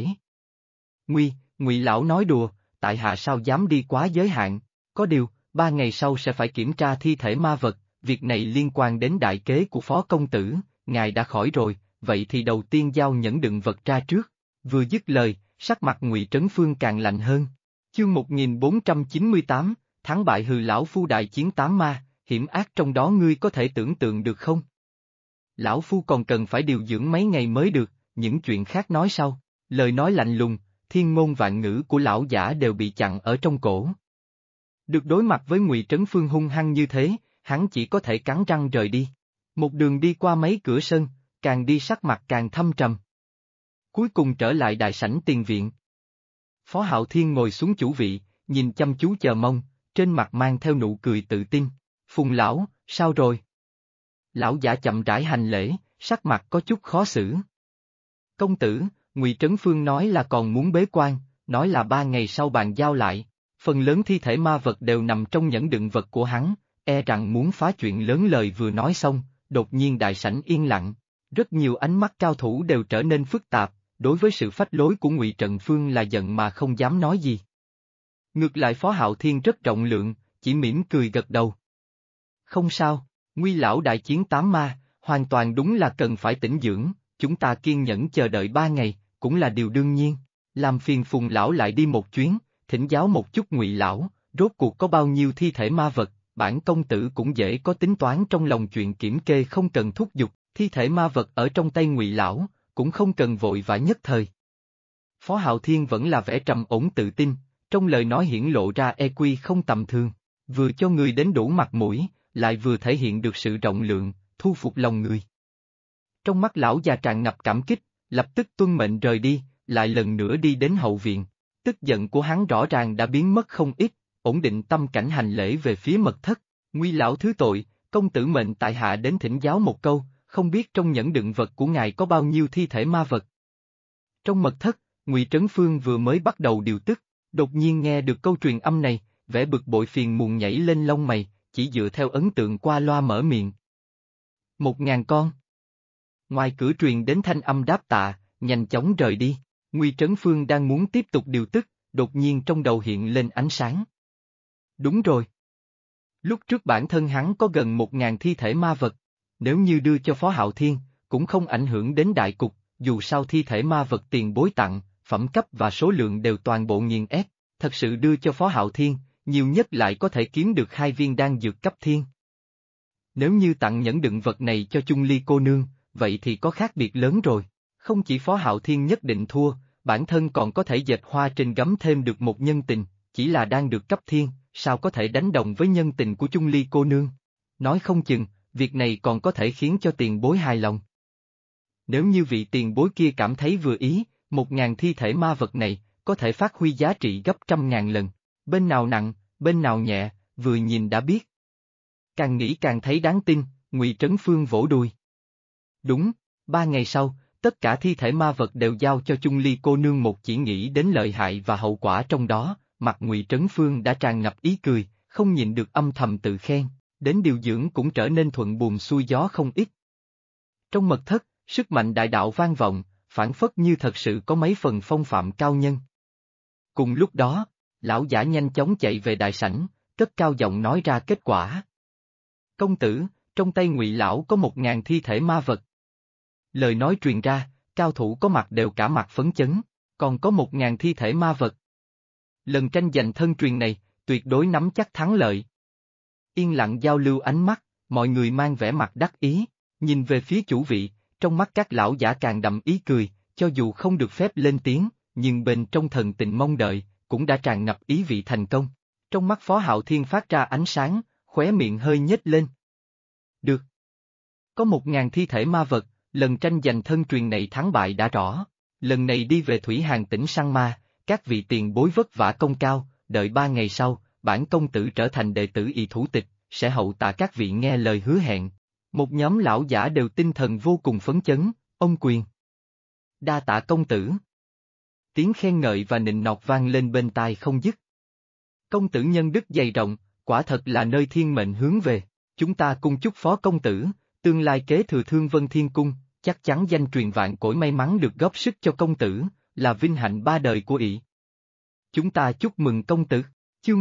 Ngụy lão nói đùa, tại hạ sao dám đi quá giới hạn, có điều, 3 ngày sau sẽ phải kiểm tra thi thể ma vật, việc này liên quan đến đại kế của phó công tử, ngài đã khỏi rồi, vậy thì đầu tiên giao nhẫn đựng vật ra trước. Vừa dứt lời, sắc mặt Ngụy Trấn Phương càng lạnh hơn. Chương 1498, thắng bại hừ lão phu đại chiến 8 ma, hiểm ác trong đó ngươi có thể tưởng tượng được không? Lão phu còn cần phải điều dưỡng mấy ngày mới được, những chuyện khác nói sau. Lời nói lạnh lùng, thiên ngôn vạn ngữ của lão giả đều bị chặn ở trong cổ. Được đối mặt với Ngụy Trấn Phương hung hăng như thế, hắn chỉ có thể cắn răng rời đi. Một đường đi qua mấy cửa sân, càng đi sắc mặt càng thâm trầm. Cuối cùng trở lại đại sảnh tiền viện. Phó Hạo Thiên ngồi xuống chủ vị, nhìn chăm chú chờ mong, trên mặt mang theo nụ cười tự tin. Phùng lão, sao rồi? Lão giả chậm rãi hành lễ, sắc mặt có chút khó xử. Công tử, Ngụy Trấn Phương nói là còn muốn bế quan, nói là 3 ngày sau bàn giao lại. Phần lớn thi thể ma vật đều nằm trong nhẫn đựng vật của hắn, e rằng muốn phá chuyện lớn. Lời vừa nói xong, đột nhiên đại sảnh yên lặng. Rất nhiều ánh mắt cao thủ đều trở nên phức tạp, đối với sự phách lối của Ngụy Trấn Phương là giận mà không dám nói gì. Ngược lại Phó Hạo Thiên rất rộng lượng, chỉ mỉm cười gật đầu. Không sao, Nguy lão đại chiến 8 ma, hoàn toàn đúng là cần phải tĩnh dưỡng, chúng ta kiên nhẫn chờ đợi 3 ngày, cũng là điều đương nhiên. Làm phiền Phùng lão lại đi một chuyến, thỉnh giáo một chút Ngụy lão, rốt cuộc có bao nhiêu thi thể ma vật, bản công tử cũng dễ có tính toán trong lòng. Chuyện kiểm kê không cần thúc giục, thi thể ma vật ở trong tay Ngụy lão, cũng không cần vội vã nhất thời. Phó Hạo Thiên vẫn là vẻ trầm ổn tự tin, trong lời nói hiển lộ ra EQ không tầm thường, vừa cho người đến đủ mặt mũi, lại vừa thể hiện được sự rộng lượng, thu phục lòng người. Trong mắt lão già tràn ngập cảm kích, lập tức tuân mệnh rời đi, lại lần nữa đi đến hậu viện. Tức giận của hắn rõ ràng đã biến mất không ít, ổn định tâm cảnh hành lễ về phía mật thất. Nguy lão thứ tội, công tử mệnh tại hạ đến thỉnh giáo một câu, không biết trong nhẫn đựng vật của ngài có bao nhiêu thi thể ma vật. Trong mật thất, Ngụy Trấn Phương vừa mới bắt đầu điều tức, đột nhiên nghe được câu truyền âm này, vẻ bực bội phiền muộn nhảy lên lông mày, chỉ dựa theo ấn tượng qua loa mở miệng. 1.000 con. Ngoài cửa truyền đến thanh âm đáp tạ, nhanh chóng rời đi. Nguy Trấn Phương đang muốn tiếp tục điều tức, đột nhiên trong đầu hiện lên ánh sáng. Đúng rồi. Lúc trước bản thân hắn có gần 1.000 thi thể ma vật. Nếu như đưa cho Phó Hạo Thiên, cũng không ảnh hưởng đến đại cục, dù sao thi thể ma vật tiền bối tặng, phẩm cấp và số lượng đều toàn bộ nghiền ép. Thật sự đưa cho Phó Hạo Thiên, nhiều nhất lại có thể kiếm được 2 viên đan dược cấp thiên. Nếu như tặng nhẫn đựng vật này cho Chung Ly cô nương, vậy thì có khác biệt lớn rồi. Không chỉ Phó Hạo Thiên nhất định thua, bản thân còn có thể dệt hoa trên gấm thêm được một nhân tình, chỉ là đang được cấp thiên, sao có thể đánh đồng với nhân tình của Chung Ly cô nương. Nói không chừng, việc này còn có thể khiến cho tiền bối hài lòng. Nếu như vị tiền bối kia cảm thấy vừa ý, 1.000 thi thể ma vật này, có thể phát huy giá trị gấp 100.000 lần. Bên nào nặng, bên nào nhẹ, vừa nhìn đã biết. Càng nghĩ càng thấy đáng tin, Ngụy Trấn Phương vỗ đùi. Đúng, 3 ngày sau, tất cả thi thể ma vật đều giao cho Chung Ly cô nương một chỉ nghĩ đến lợi hại và hậu quả trong đó, mặt Ngụy Trấn Phương đã tràn ngập ý cười, không nhịn được âm thầm tự khen, đến điều dưỡng cũng trở nên thuận buồm xuôi gió không ít. Trong mật thất, sức mạnh đại đạo vang vọng, phản phất như thật sự có mấy phần phong phạm cao nhân. Cùng lúc đó, lão giả nhanh chóng chạy về đại sảnh, cất cao giọng nói ra kết quả. Công tử, trong tay Ngụy lão có 1.000 thi thể ma vật. Lời nói truyền ra, cao thủ có mặt đều cả mặt phấn chấn, còn có 1.000 thi thể ma vật. Lần tranh giành thân truyền này, tuyệt đối nắm chắc thắng lợi. Yên lặng giao lưu ánh mắt, mọi người mang vẻ mặt đắc ý, nhìn về phía chủ vị, trong mắt các lão giả càng đậm ý cười, cho dù không được phép lên tiếng, nhưng bên trong thần tình mong đợi, cũng đã tràn ngập ý vị thành công. Trong mắt Phó Hạo Thiên phát ra ánh sáng, khóe miệng hơi nhếch lên. Được. Có 1.000 thi thể ma vật, lần tranh giành thân truyền này thắng bại đã rõ. Lần này đi về Thủy Hàn tỉnh săn ma, các vị tiền bối vất vả công cao, đợi 3 ngày sau, bản công tử trở thành đệ tử y thủ tịch, sẽ hậu tạ các vị nghe lời hứa hẹn. Một nhóm lão giả đều tinh thần vô cùng phấn chấn, ông quyền. Đa tạ công tử. Tiếng khen ngợi và nịnh nọt vang lên bên tai không dứt. Công tử nhân đức dày rộng, quả thật là nơi thiên mệnh hướng về, chúng ta cùng chúc Phó công tử, tương lai kế thừa Thương Vân Thiên Cung, chắc chắn danh truyền vạn cõi may mắn được góp sức cho công tử, là vinh hạnh 3 đời của ỷ. Chúng ta chúc mừng công tử, chương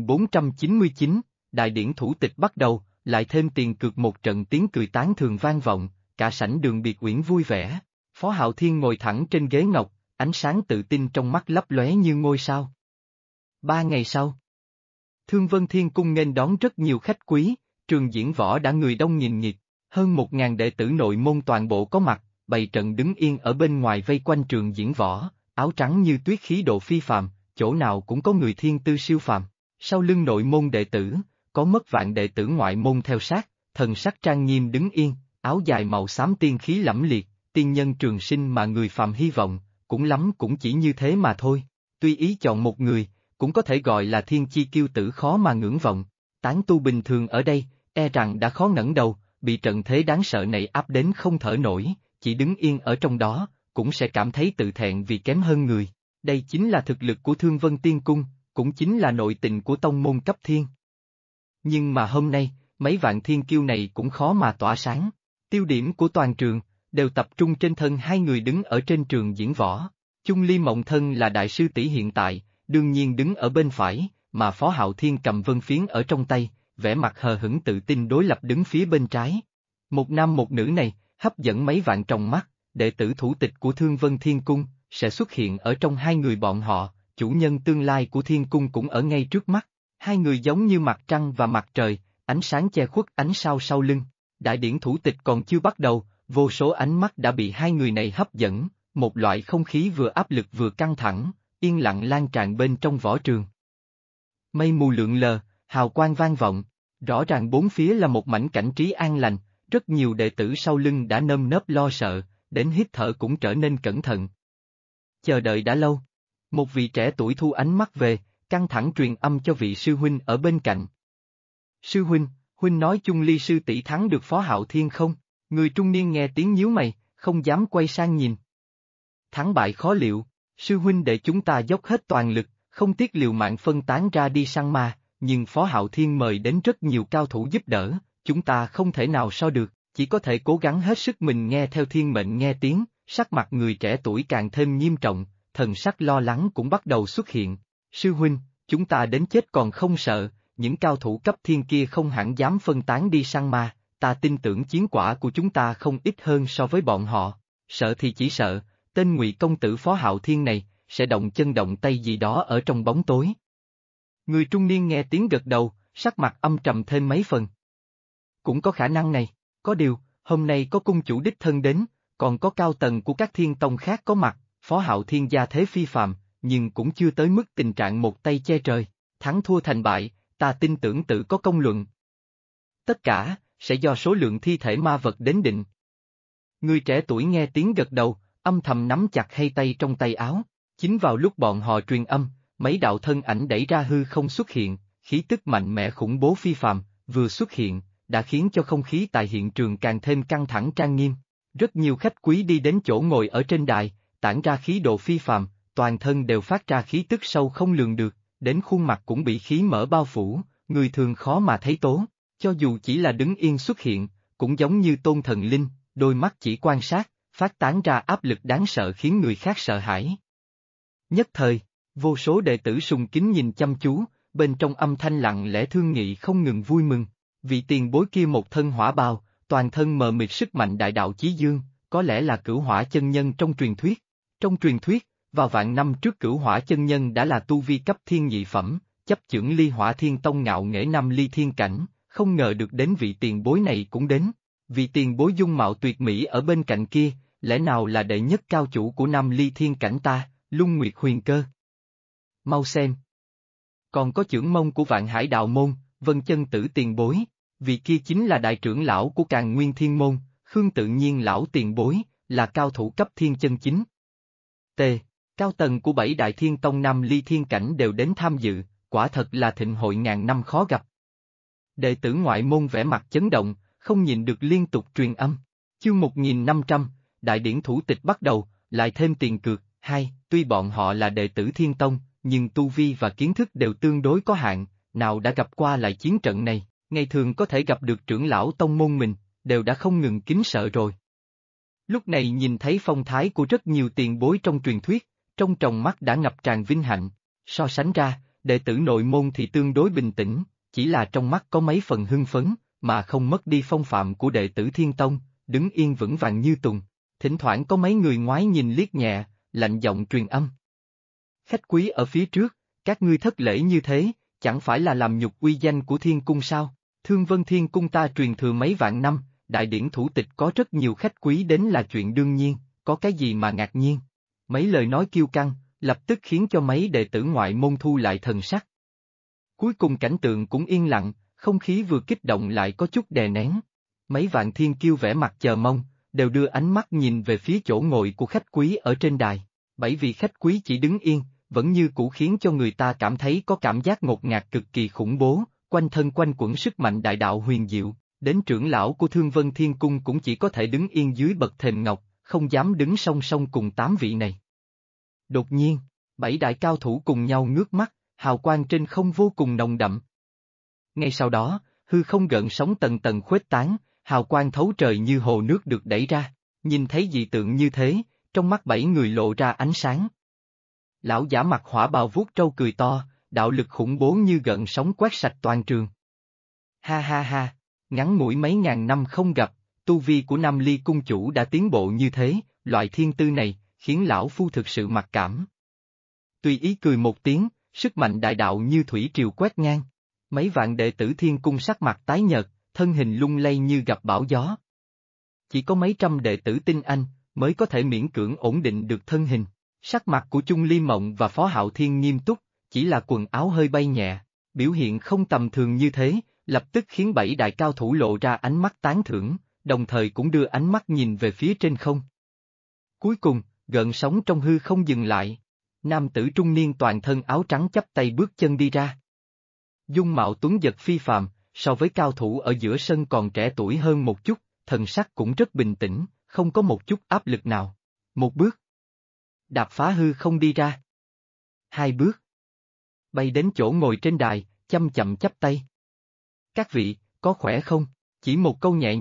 1499, đại điển thủ tịch bắt đầu, lại thêm tiền cược một trận tiếng cười tán thường vang vọng, cả sảnh đường biệt uyển vui vẻ. Phó Hạo Thiên ngồi thẳng trên ghế ngọc, ánh sáng tự tin trong mắt lấp lóe như ngôi sao. 3 ngày sau, Thương Vân Thiên Cung nghênh đón rất nhiều khách quý, trường diễn võ đã người đông nghìn nghịt, hơn 1.000 đệ tử nội môn toàn bộ có mặt, bày trận đứng yên ở bên ngoài vây quanh trường diễn võ, áo trắng như tuyết khí độ phi phàm, chỗ nào cũng có người thiên tư siêu phàm. Sau lưng nội môn đệ tử, có mất vạn đệ tử ngoại môn theo sát, thần sắc trang nghiêm đứng yên, áo dài màu xám tiên khí lẫm liệt, tiên nhân trường sinh mà người phàm hy vọng, cũng lắm cũng chỉ như thế mà thôi. Tuy ý chọn một người, cũng có thể gọi là thiên chi kiêu tử khó mà ngưỡng vọng. Tán tu bình thường ở đây, e rằng đã khó ngẩng đầu, bị trận thế đáng sợ này áp đến không thở nổi, chỉ đứng yên ở trong đó, cũng sẽ cảm thấy tự thẹn vì kém hơn người. Đây chính là thực lực của Thương Vân Tiên Cung, cũng chính là nội tình của tông môn cấp thiên. Nhưng mà hôm nay, mấy vạn thiên kiêu này cũng khó mà tỏa sáng. Tiêu điểm của toàn trường, đều tập trung trên thân hai người đứng ở trên trường diễn võ. Chung Ly Mộng Thân là đại sư tỷ hiện tại, đương nhiên đứng ở bên phải, mà Phó Hạo Thiên cầm vân phiến ở trong tay, vẻ mặt hờ hững tự tin đối lập đứng phía bên trái. Một nam một nữ này, hấp dẫn mấy vạn trong mắt, đệ tử thủ tịch của Thương Vân Thiên Cung, sẽ xuất hiện ở trong hai người bọn họ, chủ nhân tương lai của Thiên Cung cũng ở ngay trước mắt. Hai người giống như mặt trăng và mặt trời, ánh sáng che khuất ánh sao sau lưng. Đại điển thủ tịch còn chưa bắt đầu, vô số ánh mắt đã bị hai người này hấp dẫn, một loại không khí vừa áp lực vừa căng thẳng, yên lặng lan tràn bên trong võ trường. Mây mù lượn lờ, hào quang vang vọng, rõ ràng bốn phía là một mảnh cảnh trí an lành, rất nhiều đệ tử sau lưng đã nơm nớp lo sợ, đến hít thở cũng trở nên cẩn thận. Chờ đợi đã lâu, một vị trẻ tuổi thu ánh mắt về, căng thẳng truyền âm cho vị sư huynh ở bên cạnh. Sư huynh, huynh nói Chung Ly sư tỷ thắng được Phó Hạo Thiên không? Người trung niên nghe tiếng nhíu mày, không dám quay sang nhìn. Thắng bại khó liệu, sư huynh để chúng ta dốc hết toàn lực, không tiếc liều mạng phân tán ra đi săn ma, nhưng Phó Hạo Thiên mời đến rất nhiều cao thủ giúp đỡ, chúng ta không thể nào so được. chỉ có thể cố gắng hết sức mình nghe theo thiên mệnh nghe tiếng, sắc mặt người trẻ tuổi càng thêm nghiêm trọng, thần sắc lo lắng cũng bắt đầu xuất hiện. Sư huynh, chúng ta đến chết còn không sợ, những cao thủ cấp thiên kia không hẳn dám phân tán đi săn ma, ta tin tưởng chiến quả của chúng ta không ít hơn so với bọn họ. Sợ thì chỉ sợ, tên Ngụy công tử Phó Hạo Thiên này, sẽ động chân động tay gì đó ở trong bóng tối. Người trung niên nghe tiếng gật đầu, sắc mặt âm trầm thêm mấy phần. Cũng có khả năng này, có điều, hôm nay có cung chủ đích thân đến, còn có cao tầng của các thiên tông khác có mặt, Phó Hạo Thiên gia thế phi phàm, nhưng cũng chưa tới mức tình trạng một tay che trời, thắng thua thành bại, ta tin tưởng tự có công luận. Tất cả, sẽ do số lượng thi thể ma vật đến định. Người trẻ tuổi nghe tiếng gật đầu, âm thầm nắm chặt hai tay trong tay áo, chính vào lúc bọn họ truyền âm, mấy đạo thân ảnh đẩy ra hư không xuất hiện, khí tức mạnh mẽ khủng bố phi phàm, vừa xuất hiện, đã khiến cho không khí tại hiện trường càng thêm căng thẳng trang nghiêm. Rất nhiều khách quý đi đến chỗ ngồi ở trên đài, tản ra khí độ phi phàm, toàn thân đều phát ra khí tức sâu không lường được, đến khuôn mặt cũng bị khí mở bao phủ, người thường khó mà thấy tố, cho dù chỉ là đứng yên xuất hiện, cũng giống như tôn thần linh, đôi mắt chỉ quan sát, phát tán ra áp lực đáng sợ khiến người khác sợ hãi. Nhất thời, vô số đệ tử sùng kính nhìn chăm chú, bên trong âm thanh lặng lẽ thương nghị không ngừng vui mừng, vị tiền bối kia một thân hỏa bào, toàn thân mờ mịt sức mạnh đại đạo chí dương, có lẽ là Cửu Hỏa chân nhân trong truyền thuyết. Trong truyền thuyết, vào vạn năm trước Cửu Hỏa chân nhân đã là tu vi cấp thiên nhị phẩm, chấp chưởng Ly Hỏa Thiên Tông ngạo nghễ năm ly thiên cảnh, không ngờ được đến vị tiền bối này cũng đến. Vị tiền bối dung mạo tuyệt mỹ ở bên cạnh kia, lẽ nào là đệ nhất cao chủ của năm ly thiên cảnh ta, Lung Nguyệt Huyền Cơ. Mau xem. Còn có chưởng mông của Vạn Hải Đạo Môn, Vân Chân Tử tiền bối, vị kia chính là đại trưởng lão của Càn Nguyên Thiên Môn, Khương Tự Nhiên lão tiền bối, là cao thủ cấp thiên chân chính. T. Cao tầng của bảy đại thiên tông năm ly thiên cảnh đều đến tham dự, quả thật là thịnh hội ngàn năm khó gặp. Đệ tử ngoại môn vẻ mặt chấn động, không nhịn được liên tục truyền âm. Chương 1500, đại điển thủ tịch bắt đầu, lại thêm tiền cược. Hai, tuy bọn họ là đệ tử thiên tông, nhưng tu vi và kiến thức đều tương đối có hạn, nào đã gặp qua lại chiến trận này, ngày thường có thể gặp được trưởng lão tông môn mình, đều đã không ngừng kính sợ rồi. Lúc này nhìn thấy phong thái của rất nhiều tiền bối trong truyền thuyết, trong tròng mắt đã ngập tràn vinh hạnh, so sánh ra, đệ tử nội môn thì tương đối bình tĩnh, chỉ là trong mắt có mấy phần hưng phấn, mà không mất đi phong phạm của đệ tử thiên tông, đứng yên vững vàng như tùng, thỉnh thoảng có mấy người ngoái nhìn liếc nhẹ, lạnh giọng truyền âm. Khách quý ở phía trước, các ngươi thất lễ như thế, chẳng phải là làm nhục uy danh của thiên cung sao? Thương Vân Thiên Cung ta truyền thừa mấy vạn năm, đại điển thủ tịch có rất nhiều khách quý đến là chuyện đương nhiên, có cái gì mà ngạc nhiên. Mấy lời nói kiêu căng, lập tức khiến cho mấy đệ tử ngoại môn thu lại thần sắc. Cuối cùng cảnh tượng cũng yên lặng, không khí vừa kích động lại có chút đè nén. Mấy vạn thiên kiêu vẻ mặt chờ mong, đều đưa ánh mắt nhìn về phía chỗ ngồi của khách quý ở trên đài. Bảy vị khách quý chỉ đứng yên, vẫn như cũ khiến cho người ta cảm thấy có cảm giác ngột ngạt cực kỳ khủng bố, quanh thân quanh quẩn sức mạnh đại đạo huyền diệu, đến trưởng lão của Thương Vân Thiên Cung cũng chỉ có thể đứng yên dưới bậc thềm ngọc, không dám đứng song song cùng 8 vị này. Đột nhiên, 7 đại cao thủ cùng nhau ngước mắt, hào quang trên không vô cùng nồng đậm. Ngay sau đó, hư không gợn sóng tầng tầng khuếch tán, hào quang thấu trời như hồ nước được đẩy ra, nhìn thấy dị tượng như thế, trong mắt 7 người lộ ra ánh sáng. Lão giả mặt hỏa bào vuốt trâu cười to, đạo lực khủng bố như gợn sóng quét sạch toàn trường. Ha ha ha, ngắn ngủi mấy ngàn năm không gặp, tu vi của Nam Ly cung chủ đã tiến bộ như thế, loại thiên tư này, khiến lão phu thực sự mặc cảm. Tùy ý cười một tiếng, sức mạnh đại đạo như thủy triều quét ngang. Mấy vạn đệ tử thiên cung sắc mặt tái nhợt, thân hình lung lay như gặp bão gió. Chỉ có mấy trăm đệ tử tinh anh, mới có thể miễn cưỡng ổn định được thân hình. Sắc mặt của Chung Ly Mộng và Phó Hạo Thiên nghiêm túc, chỉ là quần áo hơi bay nhẹ, biểu hiện không tầm thường như thế, lập tức khiến 7 đại cao thủ lộ ra ánh mắt tán thưởng, đồng thời cũng đưa ánh mắt nhìn về phía trên không. Cuối cùng, gợn sóng trong hư không dừng lại. Nam tử trung niên toàn thân áo trắng chắp tay bước chân đi ra. Dung mạo tuấn giật phi phàm, so với cao thủ ở giữa sân còn trẻ tuổi hơn một chút, thần sắc cũng rất bình tĩnh, không có một chút áp lực nào. Một bước. Đạp phá hư không đi ra. 2 bước. Bay đến chỗ ngồi trên đài, chậm chậm chắp tay. Các vị, có khỏe không? Chỉ một câu nhẹ nhàng,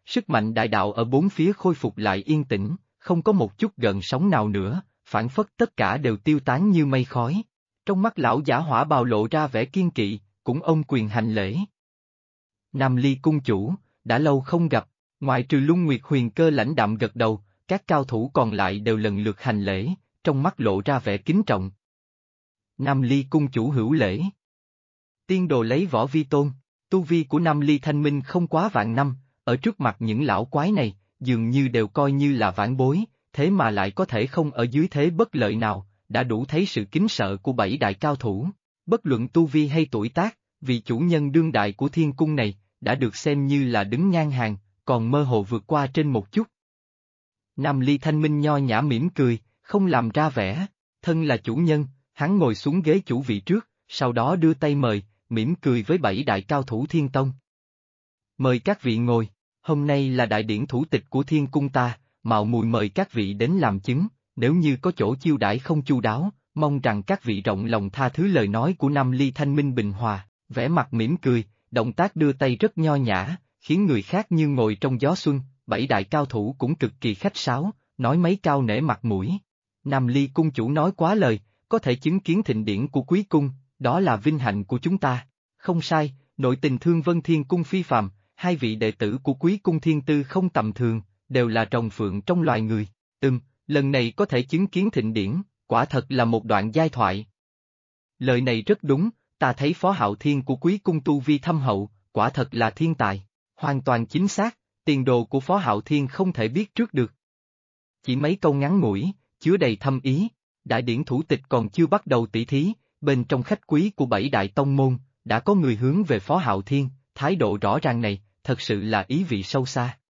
sức mạnh đại đạo ở bốn phía khôi phục lại yên tĩnh, không có một chút gợn sóng nào nữa, phản phất tất cả đều tiêu tán như mây khói. Trong mắt lão giả hỏa bào lộ ra vẻ kiên kỵ, cũng ôm quyền hành lễ. Nam Ly cung chủ, đã lâu không gặp, ngoại trừ Lung Nguyệt Huyền Cơ lãnh đạm gật đầu, các cao thủ còn lại đều lần lượt hành lễ, trong mắt lộ ra vẻ kính trọng. Nam Ly cung chủ hữu lễ. Tiên đồ lấy võ vi tôn, tu vi của Nam Ly Thanh Minh không quá vạn năm, ở trước mặt những lão quái này, dường như đều coi như là vãn bối, thế mà lại có thể không ở dưới thế bất lợi nào, đã đủ thấy sự kính sợ của bảy đại cao thủ. Bất luận tu vi hay tuổi tác, vị chủ nhân đương đại của thiên cung này, đã được xem như là đứng ngang hàng, còn mơ hồ vượt qua trên một chút. Nam Ly Thanh Minh nho nhã mỉm cười, không làm ra vẻ, thân là chủ nhân, hắn ngồi xuống ghế chủ vị trước, sau đó đưa tay mời, mỉm cười với bảy đại cao thủ thiên tông. Mời các vị ngồi, hôm nay là đại điển thủ tịch của thiên cung ta, mạo muội mời các vị đến làm chứng, nếu như có chỗ chiêu đãi không chu đáo, mong rằng các vị rộng lòng tha thứ lời nói của Nam Ly Thanh Minh bình hòa, vẻ mặt mỉm cười, động tác đưa tay rất nho nhã, khiến người khác như ngồi trong gió xuân, bảy đại cao thủ cũng cực kỳ khách sáo, nói mấy cao nể mặt mũi. Nam Ly cung chủ nói quá lời, có thể chứng kiến thịnh điển của quý cung, đó là vinh hạnh của chúng ta. Không sai, nội tình Thương Vân Thiên Cung phi phàm, hai vị đệ tử của quý cung thiên tư không tầm thường, đều là rồng phượng trong loài người. Lần này có thể chứng kiến thịnh điển, quả thật là một đoạn giai thoại. Lời này rất đúng, ta thấy Phó Hạo Thiên của quý cung tu vi thâm hậu, quả thật là thiên tài. Hoàn toàn chính xác, tiền đồ của Phó Hạo Thiên không thể biết trước được. Chỉ mấy câu ngắn ngủi, chứa đầy thâm ý, đại điển thủ tịch còn chưa bắt đầu tỷ thí, bên trong khách quý của bảy đại tông môn, đã có người hướng về Phó Hạo Thiên, thái độ rõ ràng này, thật sự là ý vị sâu xa.